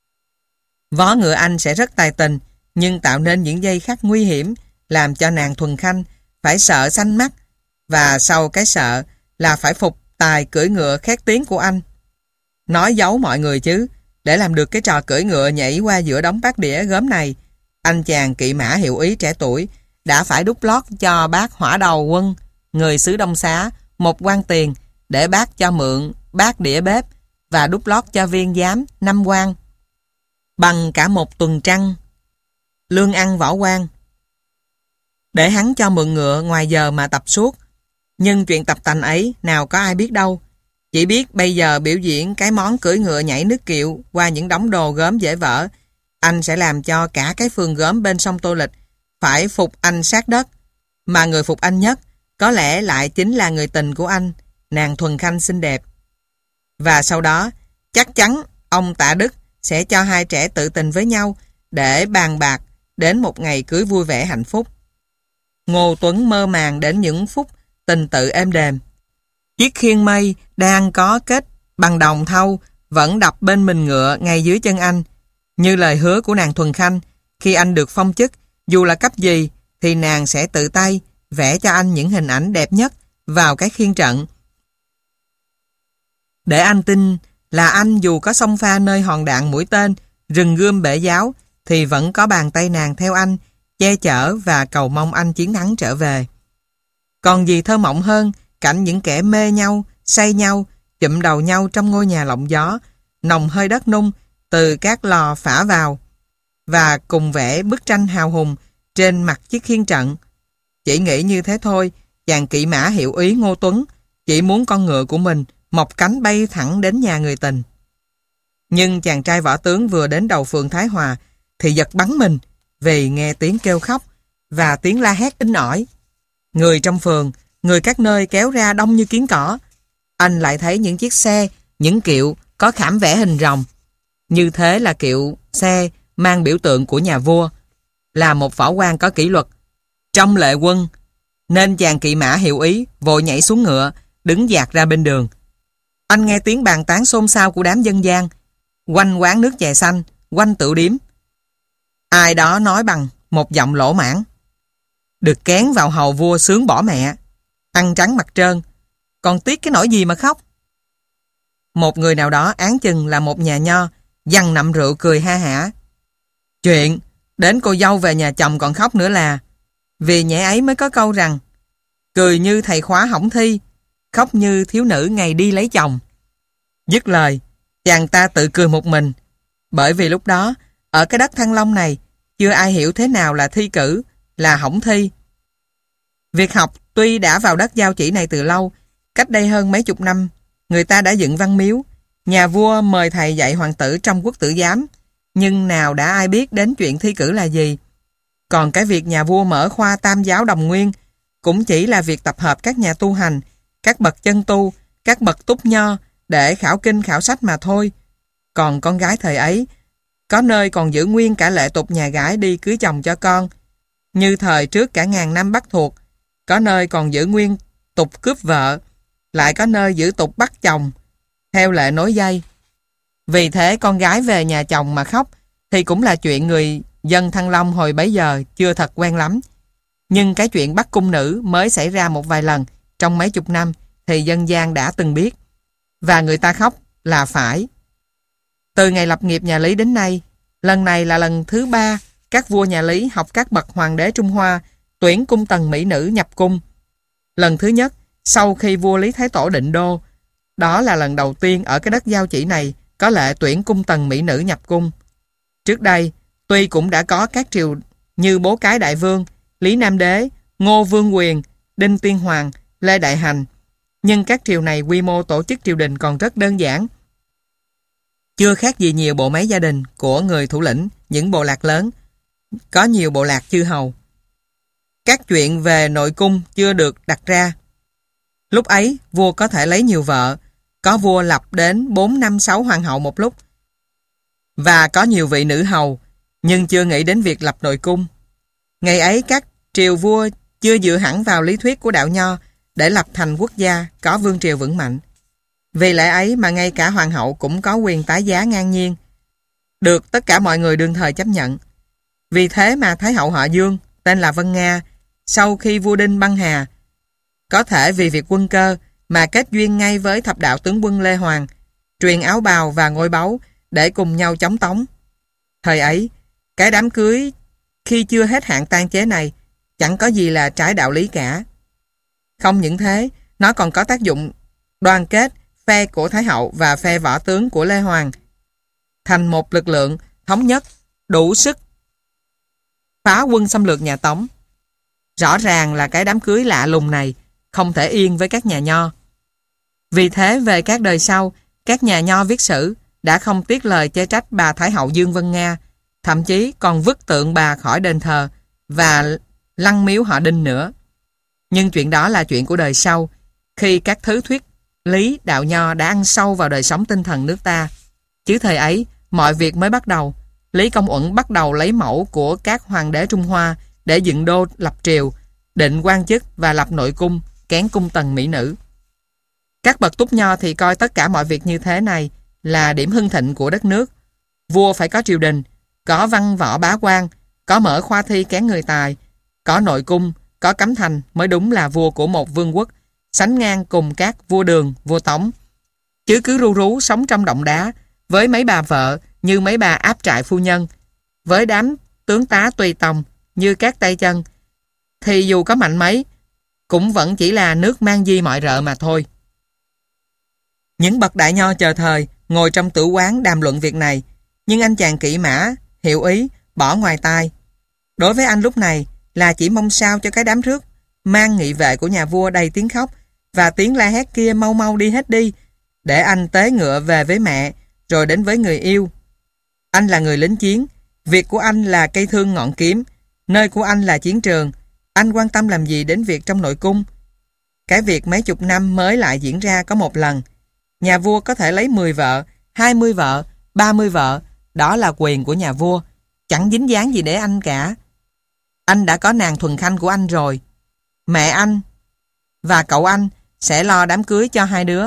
Vó ngựa anh sẽ rất tài tình, nhưng tạo nên những giây khắc nguy hiểm, làm cho nàng Thuần Khanh phải sợ xanh mắt, và sau cái sợ là phải phục tài cưỡi ngựa khét tiếng của anh. Nói giấu mọi người chứ, để làm được cái trò cưỡi ngựa nhảy qua giữa đống bát đĩa gốm này, anh chàng kỵ mã hiệu úy trẻ tuổi đã phải đút lót cho bác hỏa đầu quân, người xứ Đông Xá, một quan tiền để bác cho mượn bát đĩa bếp và đút lót cho viên giám năm quan bằng cả một tuần trăng lương ăn võ quan, để hắn cho mượn ngựa ngoài giờ mà tập suốt. Nhưng chuyện tập tành ấy nào có ai biết đâu, chỉ biết bây giờ biểu diễn cái món cưỡi ngựa nhảy nước kiệu qua những đống đồ gốm dễ vỡ, anh sẽ làm cho cả cái phường gốm bên sông Tô Lịch phải phục anh sát đất, mà người phục anh nhất có lẽ lại chính là người tình của anh, nàng Thuần Khanh xinh đẹp. Và sau đó, chắc chắn ông Tạ Đức sẽ cho hai trẻ tự tình với nhau để bàn bạc đến một ngày cưới vui vẻ hạnh phúc. Ngô Tuấn mơ màng đến những phút tình tự êm đềm. Chiếc khiên mây đang có kết bằng đồng thau vẫn đập bên mình ngựa ngay dưới chân anh. Như lời hứa của nàng Thuần Khanh, khi anh được phong chức, dù là cấp gì, thì nàng sẽ tự tay vẽ cho anh những hình ảnh đẹp nhất vào cái khiên trận. Để anh tin là anh dù có xông pha nơi hòn đạn mũi tên, rừng gươm bể giáo, thì vẫn có bàn tay nàng theo anh, che chở và cầu mong anh chiến thắng trở về. Còn gì thơ mộng hơn cảnh những kẻ mê nhau, say nhau, chụm đầu nhau trong ngôi nhà lộng gió, nồng hơi đất nung từ các lò phả vào, và cùng vẽ bức tranh hào hùng trên mặt chiếc khiên trận. Chỉ nghĩ như thế thôi, chàng kỵ mã hiệu úy Ngô Tuấn chỉ muốn con ngựa của mình mọc cánh bay thẳng đến nhà người tình. Nhưng chàng trai võ tướng vừa đến đầu phường Thái Hòa thì giật bắn mình vì nghe tiếng kêu khóc và tiếng la hét inh ỏi. Người trong phường, người các nơi kéo ra đông như kiến cỏ. Anh lại thấy những chiếc xe, những kiệu có khảm vẽ hình rồng. Như thế là kiệu xe mang biểu tượng của nhà vua, là một võ quan có kỷ luật, trong lệ quân, nên chàng kỵ mã hiệu úy vội nhảy xuống ngựa, đứng dạt ra bên đường. Anh nghe tiếng bàn tán xôn xao của đám dân gian, quanh quán nước chè xanh, quanh tửu điếm. Ai đó nói bằng một giọng lỗ mãng: được kén vào hầu vua sướng bỏ mẹ, ăn trắng mặt trơn, còn tiếc cái nỗi gì mà khóc. Một người nào đó án chừng là một nhà nho, dằn nặm rượu cười ha hả: chuyện đến cô dâu về nhà chồng còn khóc nữa là vì nhẽ ấy mới có câu rằng cười như thầy khóa hỏng thi, khóc như thiếu nữ ngày đi lấy chồng. Dứt lời, chàng ta tự cười một mình, bởi vì lúc đó ở cái đất Thăng Long này chưa ai hiểu thế nào là thi cử, là hỏng thi. Việc học tuy đã vào đất Giao Chỉ này từ lâu, cách đây hơn mấy chục năm người ta đã dựng văn miếu, nhà vua mời thầy dạy hoàng tử trong quốc tử giám, nhưng nào đã ai biết đến chuyện thi cử là gì. Còn cái việc nhà vua mở khoa Tam giáo Đồng Nguyên cũng chỉ là việc tập hợp các nhà tu hành, các bậc chân tu, các bậc túc nho để khảo kinh khảo sách mà thôi. Còn con gái thời ấy, có nơi còn giữ nguyên cả lệ tục nhà gái đi cưới chồng cho con, như thời trước cả ngàn năm Bắc thuộc. Có nơi còn giữ nguyên tục cướp vợ, lại có nơi giữ tục bắt chồng theo lệ nối dây. Vì thế con gái về nhà chồng mà khóc thì cũng là chuyện người dân Thăng Long hồi bấy giờ chưa thật quen lắm. Nhưng cái chuyện bắt cung nữ mới xảy ra một vài lần trong mấy chục năm thì dân gian đã từng biết, và người ta khóc là phải. Từ ngày lập nghiệp nhà Lý đến nay, lần này là lần thứ ba các vua nhà Lý học các bậc hoàng đế Trung Hoa tuyển cung tần mỹ nữ nhập cung. Lần thứ nhất sau khi vua Lý Thái Tổ định đô, đó là lần đầu tiên ở cái đất Giao Chỉ này có lệ tuyển cung tần mỹ nữ nhập cung. Trước đây tuy cũng đã có các triều như Bố Cái Đại Vương, Lý Nam Đế, Ngô Vương Quyền, Đinh Tiên Hoàng, Lê Đại Hành, nhưng các triều này quy mô tổ chức triều đình còn rất đơn giản, chưa khác gì nhiều bộ máy gia đình của người thủ lĩnh những bộ lạc lớn, có nhiều bộ lạc chư hầu. Các chuyện về nội cung chưa được đặt ra. Lúc ấy vua có thể lấy nhiều vợ, có vua lập đến bốn năm sáu hoàng hậu một lúc, và có nhiều vị nữ hầu, nhưng chưa nghĩ đến việc lập nội cung. Ngày ấy các triều vua chưa dựa hẳn vào lý thuyết của đạo nho để lập thành quốc gia có vương triều vững mạnh. Vì lẽ ấy mà ngay cả hoàng hậu cũng có quyền tái giá ngang nhiên, được tất cả mọi người đương thời chấp nhận. Vì thế mà Thái hậu họ Dương, tên là Vân Nga, sau khi vua Đinh băng hà, có thể vì việc quân cơ mà kết duyên ngay với thập đạo tướng quân Lê Hoàng, truyền áo bào và ngôi báu để cùng nhau chống Tống. Thời ấy, cái đám cưới khi chưa hết hạn tang chế này chẳng có gì là trái đạo lý cả. Không những thế, nó còn có tác dụng đoàn kết phe của Thái hậu và phe võ tướng của Lê Hoàng thành một lực lượng thống nhất đủ sức phá quân xâm lược nhà Tống. Rõ ràng là cái đám cưới lạ lùng này không thể yên với các nhà nho. Vì thế về các đời sau, các nhà nho viết sử đã không tiếc lời chê trách bà Thái hậu Dương Vân Nga, thậm chí còn vứt tượng bà khỏi đền thờ và lăng miếu họ Đinh nữa. Nhưng chuyện đó là chuyện của đời sau, khi các thứ thuyết lý đạo nho đã ăn sâu vào đời sống tinh thần nước ta. Chứ thời ấy, mọi việc mới bắt đầu. Lý Công Uẩn bắt đầu lấy mẫu của các hoàng đế Trung Hoa để dựng đô lập triều, định quan chức và lập nội cung, kén cung tần mỹ nữ. Các bậc túc nho thì coi tất cả mọi việc như thế này là điểm hưng thịnh của đất nước. Vua phải có triều đình, có văn võ bá quan, có mở khoa thi kén người tài, có nội cung, có cấm thành mới đúng là vua của một vương quốc, sánh ngang cùng các vua Đường, vua Tống. Chứ cứ ru rú sống trong động đá với mấy bà vợ như mấy bà áp trại phu nhân, với đám tướng tá tùy tòng như các tay chân, thì dù có mạnh mấy cũng vẫn chỉ là nước mang di mọi rợ mà thôi. Những bậc đại nho chờ thời ngồi trong tử quán đàm luận việc này, nhưng anh chàng kỵ mã hiệu ý bỏ ngoài tai. Đối với anh lúc này là chỉ mong sao cho cái đám rước mang nghị vệ của nhà vua đầy tiếng khóc và tiếng la hét kia mau mau đi hết đi, để anh tế ngựa về với mẹ, rồi đến với người yêu. Anh là người lính chiến, việc của anh là cây thương ngọn kiếm, nơi của anh là chiến trường. Anh quan tâm làm gì đến việc trong nội cung? Cái việc mấy chục năm mới lại diễn ra có một lần. Nhà vua có thể lấy mười vợ, hai mươi vợ, ba mươi vợ, đó là quyền của nhà vua, chẳng dính dáng gì để anh cả. Anh đã có nàng Thuần Khanh của anh rồi. Mẹ anh và cậu anh sẽ lo đám cưới cho hai đứa.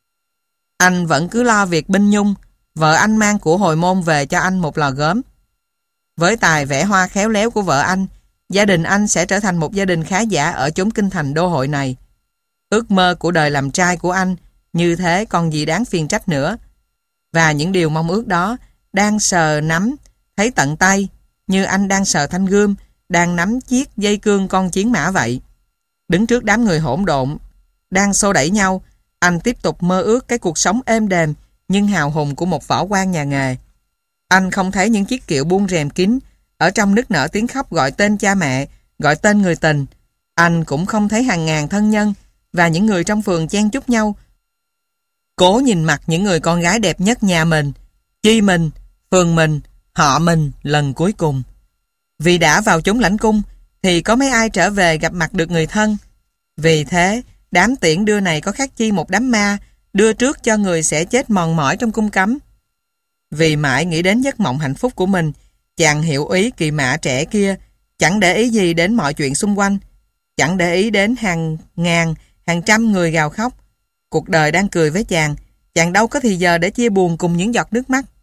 Anh vẫn cứ lo việc binh nhung, vợ anh mang của hồi môn về cho anh một lò gốm. Với tài vẽ hoa khéo léo của vợ anh, gia đình anh sẽ trở thành một gia đình khá giả ở chốn kinh thành đô hội này. Ước mơ của đời làm trai của anh như thế còn gì đáng phiền trách nữa. Và những điều mong ước đó đang sờ nắm, thấy tận tay, như anh đang sờ thanh gươm, đang nắm chiếc dây cương con chiến mã vậy. Đứng trước đám người hỗn độn, đang xô đẩy nhau, anh tiếp tục mơ ước cái cuộc sống êm đềm nhưng hào hùng của một võ quan nhà nghề. Anh không thấy những chiếc kiệu buông rèm kín, ở trong nức nở tiếng khóc gọi tên cha mẹ, gọi tên người tình. Anh cũng không thấy hàng ngàn thân nhân và những người trong phường chen chúc nhau, cố nhìn mặt những người con gái đẹp nhất nhà mình, chi mình, phường mình, họ mình lần cuối cùng. Vì đã vào chốn lãnh cung thì có mấy ai trở về gặp mặt được người thân. Vì thế, đám tiễn đưa này có khác chi một đám ma đưa trước cho người sẽ chết mòn mỏi trong cung cấm. Vì mãi nghĩ đến giấc mộng hạnh phúc của mình, chàng hiệu úy kỵ mã trẻ kia chẳng để ý gì đến mọi chuyện xung quanh, chẳng để ý đến hàng ngàn, hàng trăm người gào khóc. Cuộc đời đang cười với chàng, chàng đâu có thì giờ để chia buồn cùng những giọt nước mắt.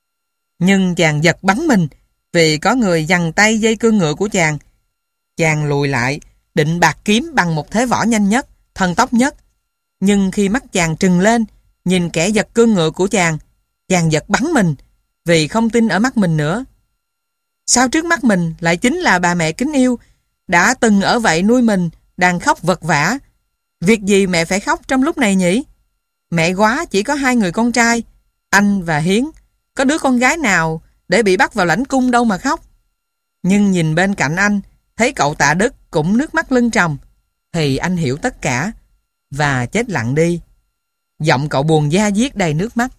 Nhưng chàng giật bắn mình vì có người giằng tay dây cương ngựa của chàng. Chàng lùi lại, định bạt kiếm bằng một thế võ nhanh nhất, thần tốc nhất. Nhưng khi mắt chàng trừng lên, nhìn kẻ giật cương ngựa của chàng, chàng giật bắn mình vì không tin ở mắt mình nữa. Sao trước mắt mình lại chính là bà mẹ kính yêu, đã từng ở vậy nuôi mình, đang khóc vật vã. Việc gì mẹ phải khóc trong lúc này nhỉ? Mẹ quá chỉ có hai người con trai, anh và Hiến, có đứa con gái nào để bị bắt vào lãnh cung đâu mà khóc. Nhưng nhìn bên cạnh anh, thấy cậu Tạ Đức cũng nước mắt lưng tròng, thì anh hiểu tất cả và chết lặng đi. Giọng cậu buồn da diết đầy nước mắt.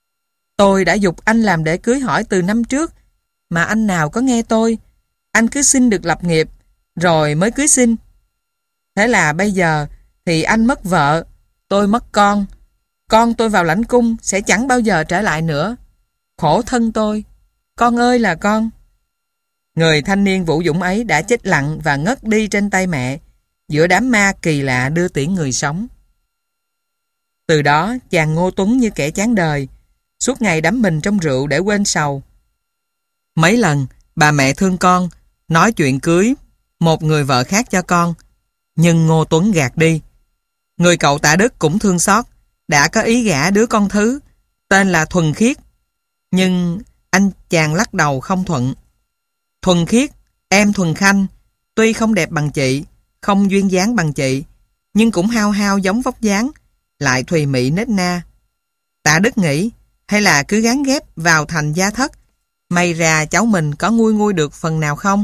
Tôi đã giục anh làm để cưới hỏi từ năm trước, mà anh nào có nghe tôi. Anh cứ xin được lập nghiệp, rồi mới cưới xin. Thế là bây giờ thì anh mất vợ, tôi mất con. Con tôi vào lãnh cung sẽ chẳng bao giờ trở lại nữa. Khổ thân tôi, con ơi là con. Người thanh niên Vũ Dũng ấy đã chết lặng và ngất đi trên tay mẹ, giữa đám ma kỳ lạ đưa tiễn người sống. Từ đó chàng Ngô Tuấn như kẻ chán đời, suốt ngày đắm mình trong rượu để quên sầu. Mấy lần bà mẹ thương con, nói chuyện cưới một người vợ khác cho con, nhưng Ngô Tuấn gạt đi. Người cậu Tạ Đức cũng thương xót, đã có ý gả đứa con thứ, tên là Thuần Khiết. Nhưng anh chàng lắc đầu không thuận. Thuần Khiết, em Thuần Khanh, tuy không đẹp bằng chị, không duyên dáng bằng chị, nhưng cũng hao hao giống vóc dáng, lại thùy mị nết na. Tạ Đức nghĩ, hay là cứ gán ghép vào thành gia thất, may ra cháu mình có nguôi nguôi được phần nào không?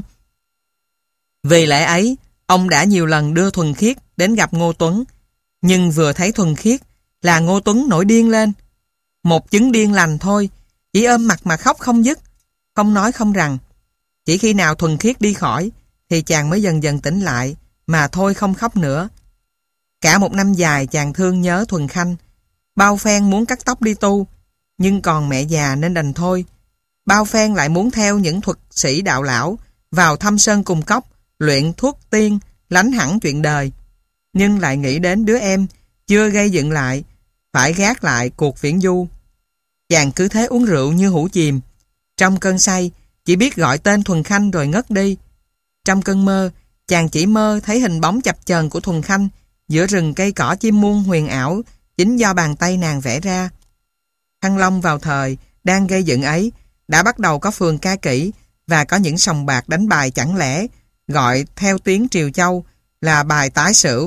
Vì lẽ ấy, ông đã nhiều lần đưa Thuần Khiết đến gặp Ngô Tuấn, nhưng vừa thấy Thuần Khiết là Ngô Tuấn nổi điên lên. Một chứng điên lành thôi, chỉ ôm mặt mà khóc không dứt, không nói không rằng. Chỉ khi nào Thuần Khiết đi khỏi thì chàng mới dần dần tỉnh lại, mà thôi không khóc nữa. Cả một năm dài chàng thương nhớ Thuần Khanh, bao phen muốn cắt tóc đi tu, nhưng còn mẹ già nên đành thôi. Bao phen lại muốn theo những thuật sĩ đạo lão vào thăm sơn cùng cốc, luyện thuốc tiên, lánh hẳn chuyện đời. Nhưng lại nghĩ đến đứa em chưa gây dựng lại, phải gác lại cuộc viễn du. Chàng cứ thế uống rượu như hũ chìm. Trong cơn say, chỉ biết gọi tên Thuần Khanh rồi ngất đi. Trong cơn mơ, chàng chỉ mơ thấy hình bóng chập chờn của Thuần Khanh giữa rừng cây cỏ chim muôn huyền ảo, chính do bàn tay nàng vẽ ra. Thăng Long vào thời đang gây dựng ấy đã bắt đầu có phường ca kỹ và có những sòng bạc đánh bài chẳng lẽ, gọi theo tiếng Triều Châu là bài tái sửu.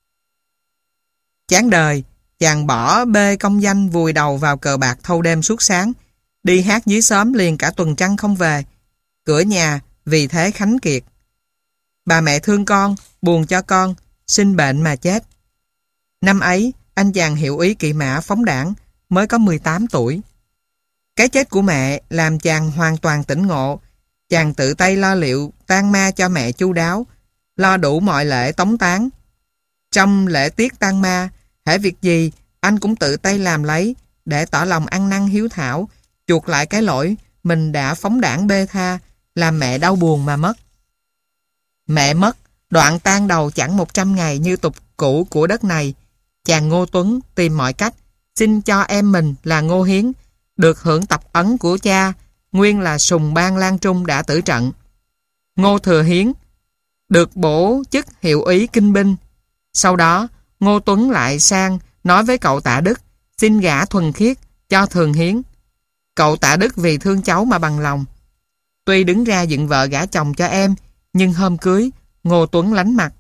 Chán đời, chàng bỏ bê công danh vùi đầu vào cờ bạc thâu đêm suốt sáng, đi hát dưới xóm liền cả tuần trăng không về. Cửa nhà vì thế khánh kiệt. Bà mẹ thương con buồn cho con, sinh bệnh mà chết. Năm ấy, anh chàng hiệu úy kỵ mã phóng đảng mới có mười tám tuổi. Cái chết của mẹ làm chàng hoàn toàn tỉnh ngộ. Chàng tự tay lo liệu tang ma cho mẹ chu đáo, lo đủ mọi lễ tống táng. Trong lễ tiết tang ma, hễ việc gì anh cũng tự tay làm lấy để tỏ lòng ăn năn hiếu thảo, chuộc lại cái lỗi mình đã phóng đảng bê tha, làm mẹ đau buồn mà mất. Mẹ mất, đoạn tang đầu chẳng một trăm ngày như tục cũ của đất này. Chàng Ngô Tuấn tìm mọi cách xin cho em mình là Ngô Hiến được hưởng tập ấn của cha, nguyên là Sùng Ban Lan Trung đã tử trận. Ngô Thừa Hiến được bổ chức hiệu úy kinh binh. Sau đó, Ngô Tuấn lại sang nói với cậu Tạ Đức xin gả Thuần Khiết cho Thường Hiến. Cậu Tạ Đức vì thương cháu mà bằng lòng. Tuy đứng ra dựng vợ gả chồng cho em, nhưng hôm cưới, Ngô Tuấn lánh mặt.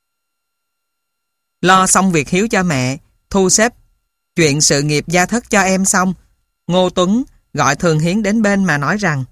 Lo xong việc hiếu cho mẹ, thu xếp chuyện sự nghiệp gia thất cho em xong, Ngô Tuấn gọi Thường Hiến đến bên mà nói rằng: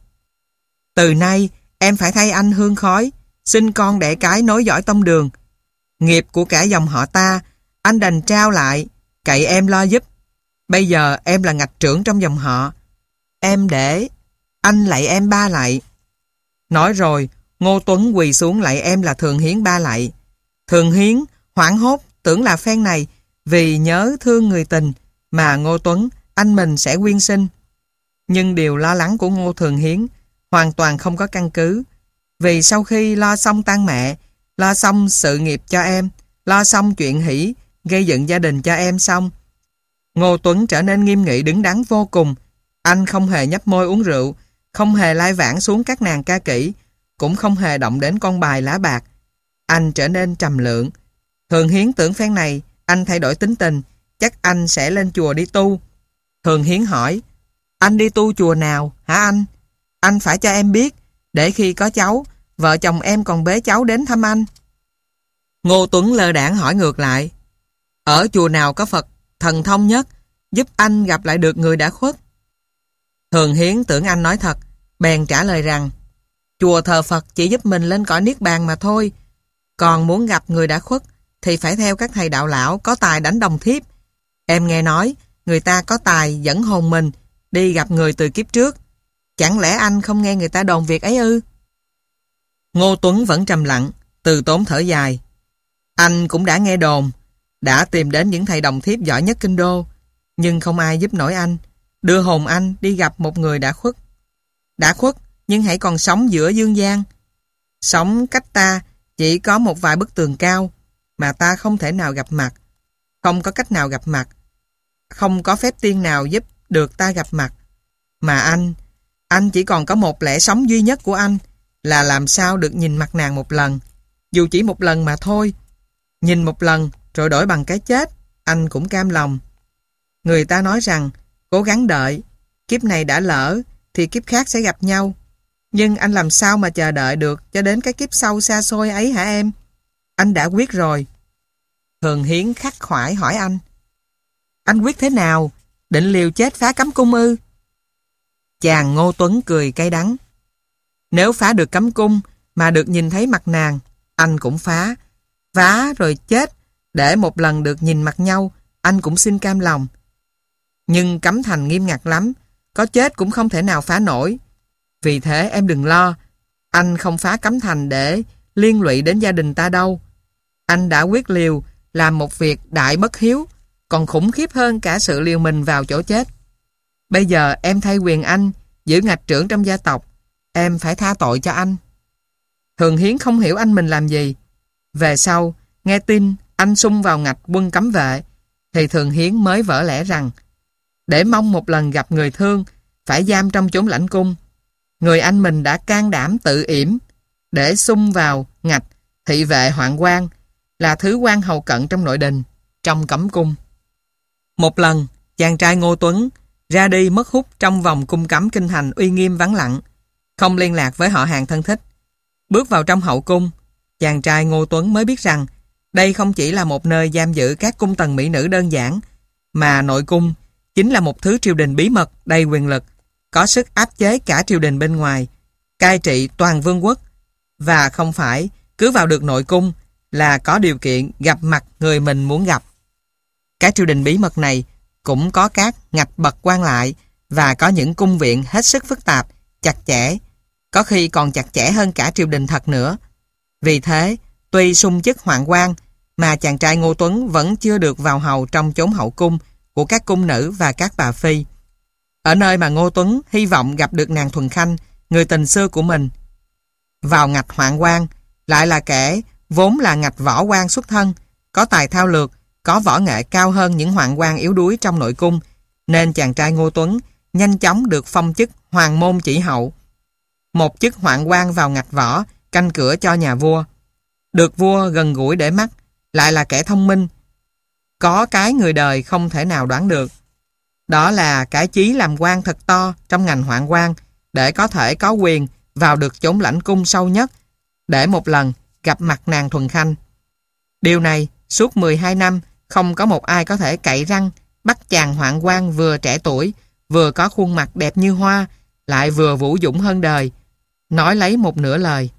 từ nay em phải thay anh hương khói, sinh con đẻ cái nối dõi tông đường. Nghiệp của cả dòng họ ta, anh đành trao lại, cậy em lo giúp. Bây giờ em là ngạch trưởng trong dòng họ. Em để anh lạy em ba lạy. Nói rồi, Ngô Tuấn quỳ xuống lạy em là Thường Hiến ba lạy. Thường Hiến hoảng hốt tưởng là phen này vì nhớ thương người tình mà Ngô Tuấn anh mình sẽ quyên sinh. Nhưng điều lo lắng của Ngô Thường Hiến hoàn toàn không có căn cứ. Vì sau khi lo xong tang mẹ, lo xong sự nghiệp cho em, lo xong chuyện hỷ gây dựng gia đình cho em xong, Ngô Tuấn trở nên nghiêm nghị đứng đắn vô cùng. Anh không hề nhấp môi uống rượu, không hề lai vãng xuống các nàng ca kỹ, cũng không hề động đến con bài lá bạc. Anh trở nên trầm lượng. Thường Hiến tưởng phen này anh thay đổi tính tình, chắc anh sẽ lên chùa đi tu. Thường Hiến hỏi: anh đi tu chùa nào hả anh? Anh phải cho em biết, để khi có cháu, vợ chồng em còn bế cháu đến thăm anh. Ngô Tuấn lơ đãng hỏi ngược lại: ở chùa nào có Phật thần thông nhất, giúp anh gặp lại được người đã khuất? Thường Hiến tưởng anh nói thật, bèn trả lời rằng: chùa thờ Phật chỉ giúp mình lên cõi niết bàn mà thôi. Còn muốn gặp người đã khuất thì phải theo các thầy đạo lão có tài đánh đồng thiếp. Em nghe nói người ta có tài dẫn hồn mình đi gặp người từ kiếp trước. Chẳng lẽ anh không nghe người ta đồn việc ấy ư? Ngô Tuấn vẫn trầm lặng, từ tốn thở dài. Anh cũng đã nghe đồn, đã tìm đến những thầy đồng thiếp giỏi nhất kinh đô, nhưng không ai giúp nổi anh, đưa hồn anh đi gặp một người đã khuất. Đã khuất nhưng hãy còn sống giữa dương gian. Sống cách ta chỉ có một vài bức tường cao, mà ta không thể nào gặp mặt. Không có cách nào gặp mặt. Không có phép tiên nào giúp được ta gặp mặt. Mà anh, anh chỉ còn có một lẽ sống duy nhất của anh, là làm sao được nhìn mặt nàng một lần. Dù chỉ một lần mà thôi. Nhìn một lần rồi đổi bằng cái chết, anh cũng cam lòng. Người ta nói rằng cố gắng đợi, kiếp này đã lỡ thì kiếp khác sẽ gặp nhau. Nhưng anh làm sao mà chờ đợi được cho đến cái kiếp sau xa xôi ấy hả em? Anh đã quyết rồi. Thường Hiến khắc khoải hỏi anh: anh quyết thế nào? Định liều chết phá cấm cung ư? Chàng Ngô Tuấn cười cay đắng: nếu phá được cấm cung mà được nhìn thấy mặt nàng, anh cũng phá. Phá rồi chết để một lần được nhìn mặt nhau, anh cũng xin cam lòng. Nhưng cấm thành nghiêm ngặt lắm, có chết cũng không thể nào phá nổi. Vì thế em đừng lo, anh không phá cấm thành để liên lụy đến gia đình ta đâu. Anh đã quyết liều làm một việc đại bất hiếu, còn khủng khiếp hơn cả sự liều mình vào chỗ chết. Bây giờ em thay quyền anh giữ ngạch trưởng trong gia tộc, em phải tha tội cho anh. Thường Hiến không hiểu anh mình làm gì. Về sau, nghe tin anh xung vào ngạch quân cấm vệ, thì Thường Hiến mới vỡ lẽ rằng để mong một lần gặp người thương, phải giam trong chốn lãnh cung. Người anh mình đã can đảm tự yểm để xung vào ngạch thị vệ hoạn quan, là thứ quan hầu cận trong nội đình, trong cấm cung. Một lần, chàng trai Ngô Tuấn ra đi mất hút trong vòng cung cấm kinh thành uy nghiêm vắng lặng, không liên lạc với họ hàng thân thích. Bước vào trong hậu cung, chàng trai Ngô Tuấn mới biết rằng đây không chỉ là một nơi giam giữ các cung tần mỹ nữ đơn giản, mà nội cung chính là một thứ triều đình bí mật đầy quyền lực, có sức áp chế cả triều đình bên ngoài, cai trị toàn vương quốc. Và không phải cứ vào được nội cung là có điều kiện gặp mặt người mình muốn gặp. Cái triều đình bí mật này cũng có các ngạch bậc quan lại và có những cung viện hết sức phức tạp, chặt chẽ, có khi còn chặt chẽ hơn cả triều đình thật nữa. Vì thế, tuy sung chức hoạn quan, mà chàng trai Ngô Tuấn vẫn chưa được vào hầu trong chốn hậu cung của các cung nữ và các bà phi. Ở nơi mà Ngô Tuấn hy vọng gặp được nàng Thuần Khanh, người tình xưa của mình. Vào ngạch hoạn quan, lại là kẻ vốn là ngạch võ quan xuất thân, có tài thao lược, có võ nghệ cao hơn những hoạn quan yếu đuối trong nội cung, nên chàng trai Ngô Tuấn nhanh chóng được phong chức hoàng môn chỉ hậu. Một chức hoạn quan vào ngạch võ, canh cửa cho nhà vua. Được vua gần gũi để mắt, lại là kẻ thông minh. Có cái người đời không thể nào đoán được. Đó là cái chí làm quan thật to trong ngành hoạn quan, để có thể có quyền vào được chốn lãnh cung sâu nhất, để một lần gặp mặt nàng Thuần Khanh. Điều này suốt mười hai năm không có một ai có thể cậy răng bắt chàng hoạn quan vừa trẻ tuổi, vừa có khuôn mặt đẹp như hoa, lại vừa vũ dũng hơn đời, nói lấy một nửa lời.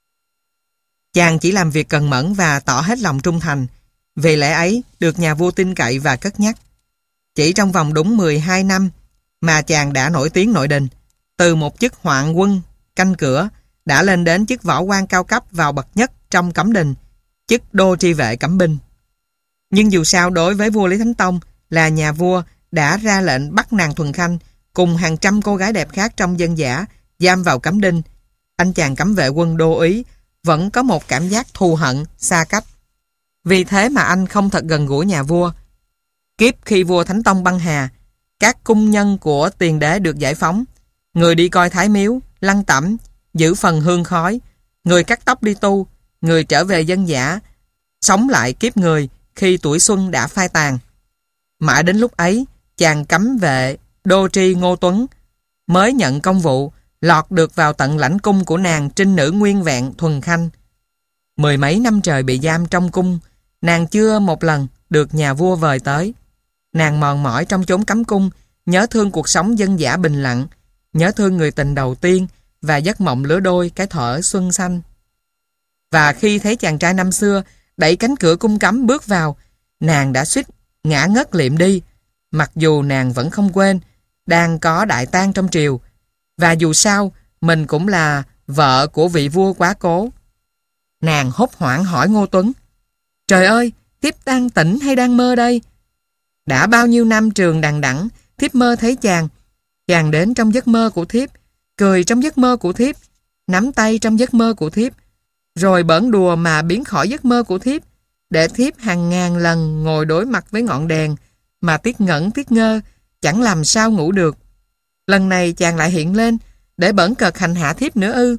Chàng chỉ làm việc cần mẫn và tỏ hết lòng trung thành, vì lẽ ấy được nhà vua tin cậy và cất nhắc. Chỉ trong vòng đúng mười hai năm mà chàng đã nổi tiếng nội đình, từ một chức hoạn quân canh cửa đã lên đến chức võ quan cao cấp vào bậc nhất trong cấm đình, chức đô tri vệ cấm binh. Nhưng dù sao đối với vua Lý Thánh Tông là nhà vua đã ra lệnh bắt nàng Thuần Khanh cùng hàng trăm cô gái đẹp khác trong dân dã giam vào cấm đinh, anh chàng cấm vệ quân đô úy vẫn có một cảm giác thù hận xa cách. Vì thế mà anh không thật gần gũi nhà vua. Kiếp khi vua Thánh Tông băng hà, các cung nhân của tiền đế được giải phóng, người đi coi thái miếu, lăng tẩm, giữ phần hương khói, người cắt tóc đi tu, người trở về dân dã, sống lại kiếp người khi tuổi xuân đã phai tàn. Mãi đến lúc ấy, chàng cấm vệ đô tri Ngô Tuấn mới nhận công vụ lọt được vào tận lãnh cung của nàng trinh nữ nguyên vẹn Thuần Khanh. Mười mấy năm trời bị giam trong cung, nàng chưa một lần được nhà vua vời tới. Nàng mòn mỏi trong chốn cấm cung, nhớ thương cuộc sống dân dã bình lặng, nhớ thương người tình đầu tiên và giấc mộng lứa đôi cái thuở xuân xanh. Và khi thấy chàng trai năm xưa đẩy cánh cửa cung cấm bước vào, nàng đã suýt ngã ngất liệm đi, mặc dù nàng vẫn không quên đang có đại tang trong triều, và dù sao mình cũng là vợ của vị vua quá cố. Nàng hốt hoảng hỏi Ngô Tuấn: "Trời ơi, thiếp đang tỉnh hay đang mơ đây?" Đã bao nhiêu năm trường đằng đẵng, thiếp mơ thấy chàng. Chàng đến trong giấc mơ của thiếp, cười trong giấc mơ của thiếp, nắm tay trong giấc mơ của thiếp, rồi bỡn đùa mà biến khỏi giấc mơ của thiếp, để thiếp hàng ngàn lần ngồi đối mặt với ngọn đèn mà tiếc ngẩn tiếc ngơ, chẳng làm sao ngủ được. Lần này chàng lại hiện lên để bỡn cợt hành hạ thiếp nữa ư?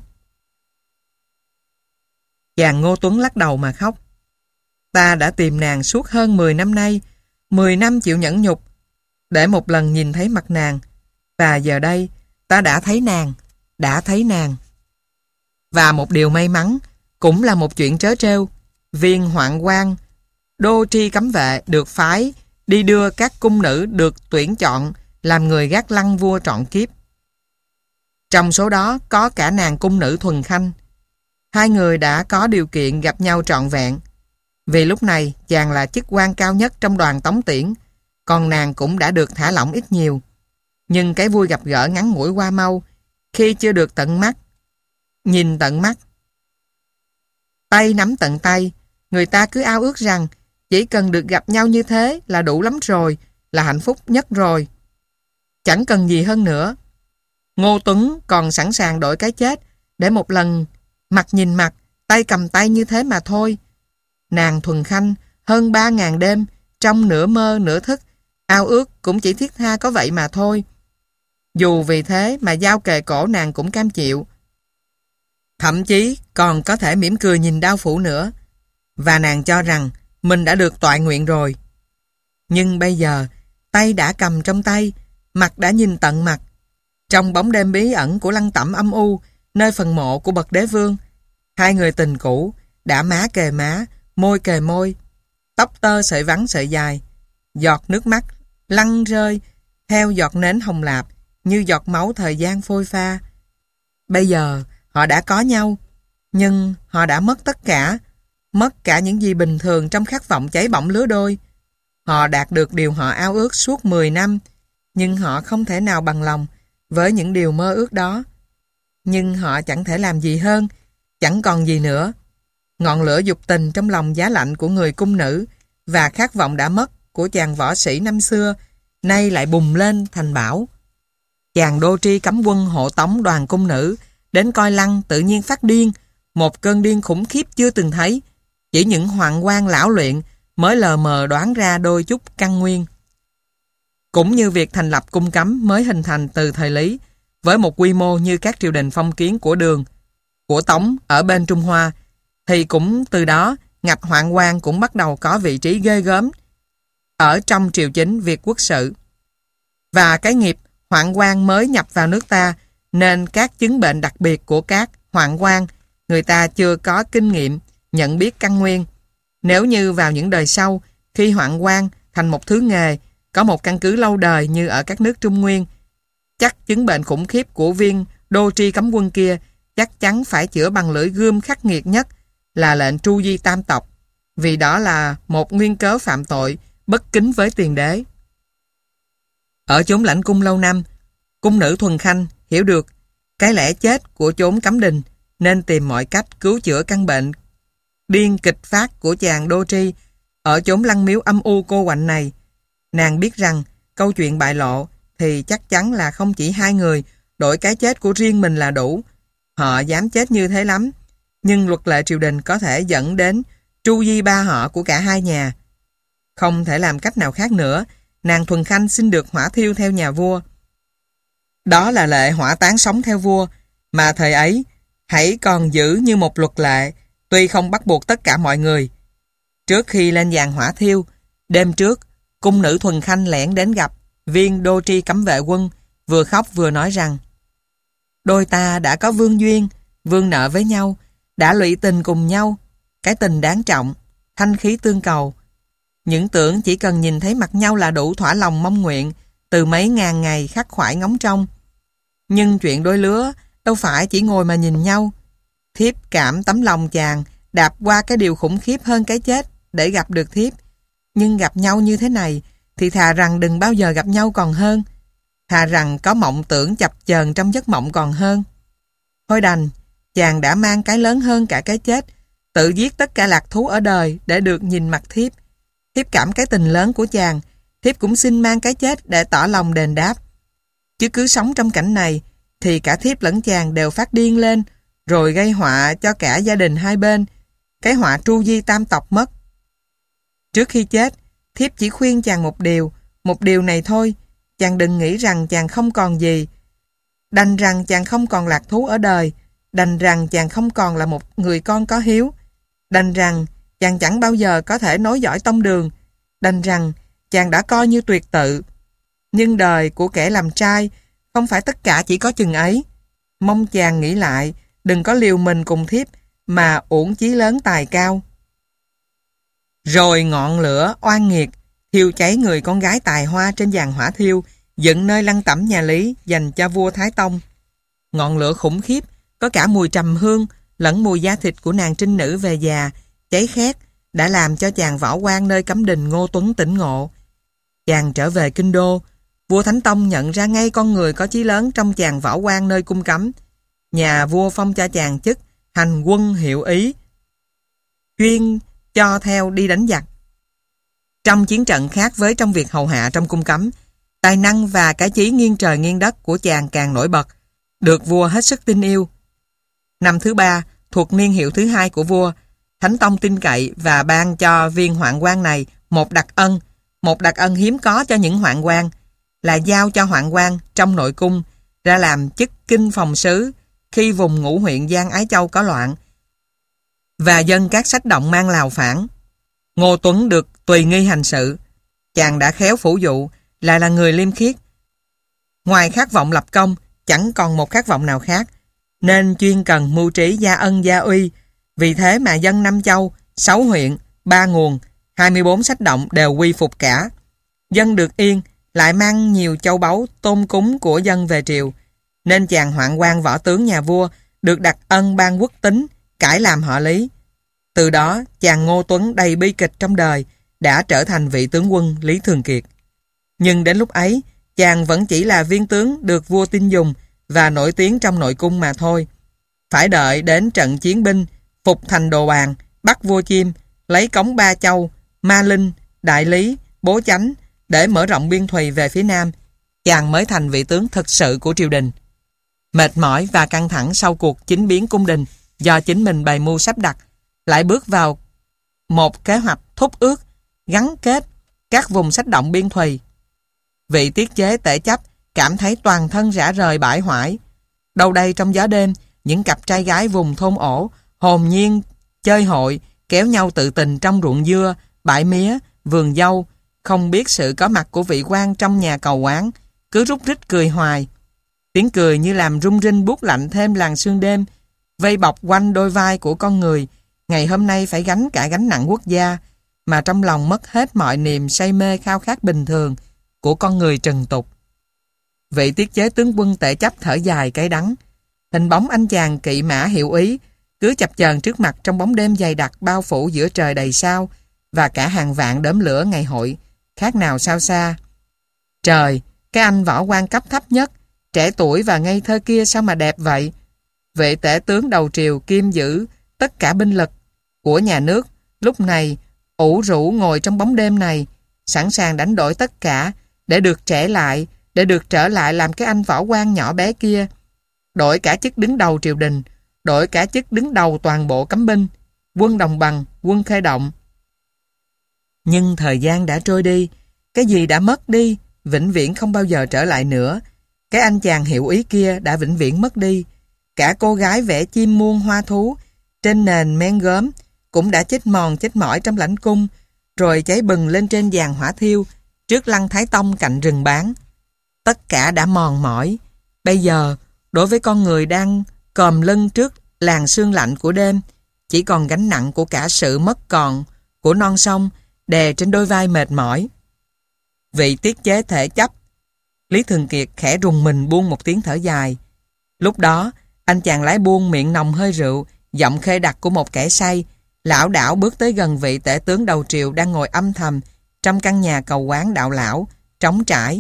Chàng Ngô Tuấn lắc đầu mà khóc. Ta đã tìm nàng suốt hơn mười năm nay, mười năm chịu nhẫn nhục, để một lần nhìn thấy mặt nàng, và giờ đây ta đã thấy nàng, đã thấy nàng. Và một điều may mắn, cũng là một chuyện trớ trêu, viên hoạn quan đô tri cấm vệ được phái đi đưa các cung nữ được tuyển chọn làm người gác lăng vua trọn kiếp. Trong số đó có cả nàng cung nữ Thuần Khanh. Hai người đã có điều kiện gặp nhau trọn vẹn. Vì lúc này chàng là chức quan cao nhất trong đoàn tống tiễn, còn nàng cũng đã được thả lỏng ít nhiều. Nhưng cái vui gặp gỡ ngắn ngủi qua mau, khi chưa được tận mắt, nhìn tận mắt, tay nắm tận tay, người ta cứ ao ước rằng chỉ cần được gặp nhau như thế là đủ lắm rồi, là hạnh phúc nhất rồi. Chẳng cần gì hơn nữa. Ngô Tuấn còn sẵn sàng đổi cái chết để một lần mặt nhìn mặt, tay cầm tay như thế mà thôi. Nàng Thuần Khanh hơn ba ngàn đêm, trong nửa mơ nửa thức, ao ước cũng chỉ thiết tha có vậy mà thôi. Dù vì thế mà dao kề cổ nàng cũng cam chịu. Thậm chí còn có thể mỉm cười nhìn đao phủ nữa. Và nàng cho rằng mình đã được toại nguyện rồi. Nhưng bây giờ, tay đã cầm trong tay, mặt đã nhìn tận mặt. Trong bóng đêm bí ẩn của lăng tẩm âm u, nơi phần mộ của bậc đế vương, hai người tình cũ đã má kề má, môi kề môi, tóc tơ sợi vắng sợi dài, giọt nước mắt lăn rơi theo giọt nến hồng lạp như giọt máu thời gian phôi pha. Bây giờ họ đã có nhau, nhưng họ đã mất tất cả. mất cả những gì bình thường trong khát vọng cháy bỏng lứa đôi. Họ đạt được điều họ ao ước suốt mười năm, nhưng họ không thể nào bằng lòng với những điều mơ ước đó. Nhưng họ chẳng thể làm gì hơn, chẳng còn gì nữa. Ngọn lửa dục tình trong lòng giá lạnh của người cung nữ và khát vọng đã mất của chàng võ sĩ năm xưa nay lại bùng lên thành bão. Chàng đô tri cấm quân hộ tống đoàn cung nữ đến coi lăng tự nhiên phát điên, một cơn điên khủng khiếp chưa từng thấy. Chỉ những hoạn quan lão luyện mới lờ mờ đoán ra đôi chút căn nguyên. Cũng như việc thành lập cung cấm mới hình thành từ thời Lý, với một quy mô như các triều đình phong kiến của Đường, của Tống ở bên Trung Hoa, thì cũng từ đó ngạch hoạn quan cũng bắt đầu có vị trí ghê gớm ở trong triều chính Việt quốc sự. Và cái nghiệp hoạn quan mới nhập vào nước ta, nên các chứng bệnh đặc biệt của các hoạn quan, người ta chưa có kinh nghiệm nhận biết căn nguyên. Nếu như vào những đời sau, khi hoạn quan thành một thứ nghề, có một căn cứ lâu đời như ở các nước Trung Nguyên, chắc chứng bệnh khủng khiếp của viên đô tri cấm quân kia chắc chắn phải chữa bằng lưỡi gươm khắc nghiệt nhất là lệnh tru di tam tộc, vì đó là một nguyên cớ phạm tội bất kính với tiền đế. Ở chốn lãnh cung lâu năm, cung nữ Thuần Khanh hiểu được cái lẽ chết của chốn cấm đình, nên tìm mọi cách cứu chữa căn bệnh điên kịch phát của chàng đô tri ở chốn lăng miếu âm u cô quạnh này. Nàng biết rằng câu chuyện bại lộ thì chắc chắn là không chỉ hai người đổi cái chết của riêng mình là đủ. Họ dám chết như thế lắm, nhưng luật lệ triều đình có thể dẫn đến tru di ba họ của cả hai nhà. Không thể làm cách nào khác nữa, nàng Thuần Khanh xin được hỏa thiêu theo nhà vua. Đó là lệ hỏa táng sống theo vua, mà thời ấy hãy còn giữ như một luật lệ, tuy không bắt buộc tất cả mọi người. Trước khi lên giàn hỏa thiêu, đêm trước, cung nữ Thuần Khanh lẻn đến gặp viên đô tri cấm vệ quân, vừa khóc vừa nói rằng: đôi ta đã có vương duyên, vương nợ với nhau, đã lụy tình cùng nhau, cái tình đáng trọng, thanh khí tương cầu. Những tưởng chỉ cần nhìn thấy mặt nhau là đủ thỏa lòng mong nguyện từ mấy ngàn ngày khắc khoải ngóng trông. Nhưng chuyện đôi lứa đâu phải chỉ ngồi mà nhìn nhau. Thiếp cảm tấm lòng chàng đạp qua cái điều khủng khiếp hơn cái chết để gặp được thiếp. Nhưng gặp nhau như thế này thì thà rằng đừng bao giờ gặp nhau còn hơn. Thà rằng có mộng tưởng chập chờn trong giấc mộng còn hơn. Thôi đành, chàng đã mang cái lớn hơn cả cái chết, tự giết tất cả lạc thú ở đời để được nhìn mặt thiếp. Thiếp cảm cái tình lớn của chàng, thiếp cũng xin mang cái chết để tỏ lòng đền đáp. Chứ cứ sống trong cảnh này thì cả thiếp lẫn chàng đều phát điên lên, rồi gây họa cho cả gia đình hai bên, cái họa tru di tam tộc mất. Trước khi chết, thiếp chỉ khuyên chàng một điều, một điều này thôi: chàng đừng nghĩ rằng chàng không còn gì, đành rằng chàng không còn lạc thú ở đời, đành rằng chàng không còn là một người con có hiếu, đành rằng chàng chẳng bao giờ có thể nối dõi tông đường, đành rằng chàng đã coi như tuyệt tự. Nhưng đời của kẻ làm trai không phải tất cả chỉ có chừng ấy. Mong chàng nghĩ lại, đừng có liều mình cùng thiếp mà uổng chí lớn tài cao. Rồi ngọn lửa oan nghiệt thiêu cháy người con gái tài hoa trên giàn hỏa thiêu dựng nơi lăng tẩm nhà Lý dành cho vua Thái Tông. Ngọn lửa khủng khiếp, có cả mùi trầm hương lẫn mùi da thịt của nàng trinh nữ về già, cháy khét, đã làm cho chàng võ quan nơi cấm đình Ngô Tuấn tỉnh ngộ. Chàng trở về kinh đô, vua Thánh Tông nhận ra ngay con người có chí lớn trong chàng võ quan nơi cung cấm. Nhà vua phong cho chàng chức hành quân hiệu ý, chuyên cho theo đi đánh giặc. Trong chiến trận khác với trong việc hầu hạ trong cung cấm, tài năng và cái chí nghiêng trời nghiêng đất của chàng càng nổi bật, được vua hết sức tin yêu. Năm thứ ba, thuộc niên hiệu thứ hai của vua, Thánh Tông tin cậy và ban cho viên hoạn quan này một đặc ân, một đặc ân hiếm có cho những hoạn quan, là giao cho hoạn quan trong nội cung ra làm chức kinh phòng sứ khi vùng ngũ huyện Giang Ái Châu có loạn, và dâng các sách động mang Lào phản. Ngô Tuấn được tùy nghi hành sự. Chàng đã khéo phủ dụ, lại là người liêm khiết. Ngoài khát vọng lập công, chẳng còn một khát vọng nào khác, nên chuyên cần mưu trí gia ân gia uy. Vì thế mà dân năm châu, sáu huyện, ba nguồn, hai mươi bốn sách động đều quy phục cả. Dân được yên, lại mang nhiều châu báu tôn cúng của dân về triều, nên chàng hoạn quan võ tướng nhà vua được đặc ân ban quốc tính, cải làm họ Lý. Từ đó, chàng Ngô Tuấn đầy bi kịch trong đời đã trở thành vị tướng quân Lý Thường Kiệt. Nhưng đến lúc ấy, chàng vẫn chỉ là viên tướng được vua tin dùng và nổi tiếng trong nội cung mà thôi. Phải đợi đến trận chiến binh, phục thành Đồ Bàn, bắt vua Chiêm, lấy cống Ba Châu, Ma Linh, Đại Lý, Bố Chánh để mở rộng biên thùy về phía Nam, chàng mới thành vị tướng thực sự của triều đình. Mệt mỏi và căng thẳng sau cuộc chính biến cung đình do chính mình bày mưu sắp đặt, lại bước vào một kế hoạch thúc ước, gắn kết các vùng sách động biên thùy. Vị tiết chế Tể Chấp cảm thấy toàn thân rã rời bãi hoại. Đâu đây trong gió đêm, những cặp trai gái vùng thôn ổ hồn nhiên chơi hội, kéo nhau tự tình trong ruộng dưa, bãi mía, vườn dâu, không biết sự có mặt của vị quan trong nhà cầu quán, cứ rúc rít cười hoài. Tiếng cười như làm rung rinh buốt lạnh thêm làn sương đêm, vây bọc quanh đôi vai của con người ngày hôm nay phải gánh cả gánh nặng quốc gia, mà trong lòng mất hết mọi niềm say mê khao khát bình thường của con người trần tục. Vị tiết chế tướng quân Tể Chấp thở dài cay đắng. Hình bóng anh chàng kỵ mã Hiệu Ý cứ chập chờn trước mặt trong bóng đêm dày đặc bao phủ giữa trời đầy sao và cả hàng vạn đốm lửa ngày hội khác nào sao xa. Trời, cái anh võ quan cấp thấp nhất, trẻ tuổi và ngây thơ kia sao mà đẹp vậy? Vệ tể tướng đầu triều kiêm giữ tất cả binh lực của nhà nước lúc này ủ rũ ngồi trong bóng đêm này, sẵn sàng đánh đổi tất cả để được trẻ lại, để được trở lại làm cái anh võ quan nhỏ bé kia, đổi cả chức đứng đầu triều đình, đổi cả chức đứng đầu toàn bộ cấm binh, quân đồng bằng, quân khơi động. Nhưng thời gian đã trôi đi, cái gì đã mất đi, vĩnh viễn không bao giờ trở lại nữa. Cái anh chàng Hiệu Ý kia đã vĩnh viễn mất đi. Cả cô gái vẽ chim muôn hoa thú trên nền men gốm cũng đã chết mòn chết mỏi trong lãnh cung, rồi cháy bừng lên trên giàn hỏa thiêu trước lăng Thái Tông cạnh rừng bán. Tất cả đã mòn mỏi. Bây giờ, đối với con người đang còm lưng trước làn sương lạnh của đêm, chỉ còn gánh nặng của cả sự mất còn của non sông đè trên đôi vai mệt mỏi. Vị tiết chế Thể Chấp, Lý Thường Kiệt khẽ rùng mình buông một tiếng thở dài. Lúc đó, anh chàng lái buôn miệng nồng hơi rượu, giọng khê đặc của một kẻ say, lảo đảo bước tới gần vị tể tướng đầu triều đang ngồi âm thầm trong căn nhà cầu quán đạo lão, trống trải.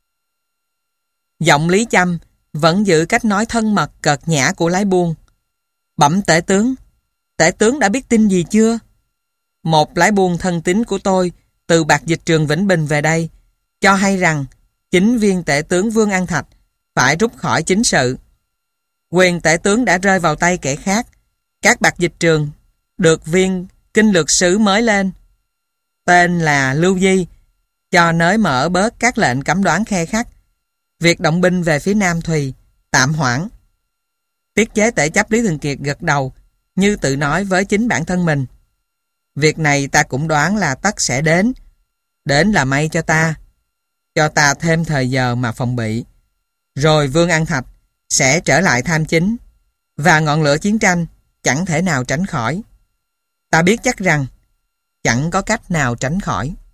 Giọng Lý Chăm vẫn giữ cách nói thân mật cợt nhã của lái buôn. Bẩm tể tướng, tể tướng đã biết tin gì chưa? Một lái buôn thân tín của tôi từ Bạc Dịch Trường Vĩnh Bình về đây, cho hay rằng chính viên tể tướng Vương An Thạch phải rút khỏi chính sự. Quyền tể tướng đã rơi vào tay kẻ khác. Các Bạc Dịch Trường được viên kinh lược sứ mới lên, tên là Lưu Di, cho nới mở bớt các lệnh cấm đoán khe khắt. Việc động binh về phía Nam Thùy tạm hoãn. Tiết chế Tể Chấp Lý Thường Kiệt gật đầu, như tự nói với chính bản thân mình. Việc này ta cũng đoán là tất sẽ đến. Đến là may cho ta. Cho ta thêm thời giờ mà phòng bị. Rồi Vương An Thạch sẽ trở lại tham chính, và ngọn lửa chiến tranh chẳng thể nào tránh khỏi. Ta biết chắc rằng chẳng có cách nào tránh khỏi.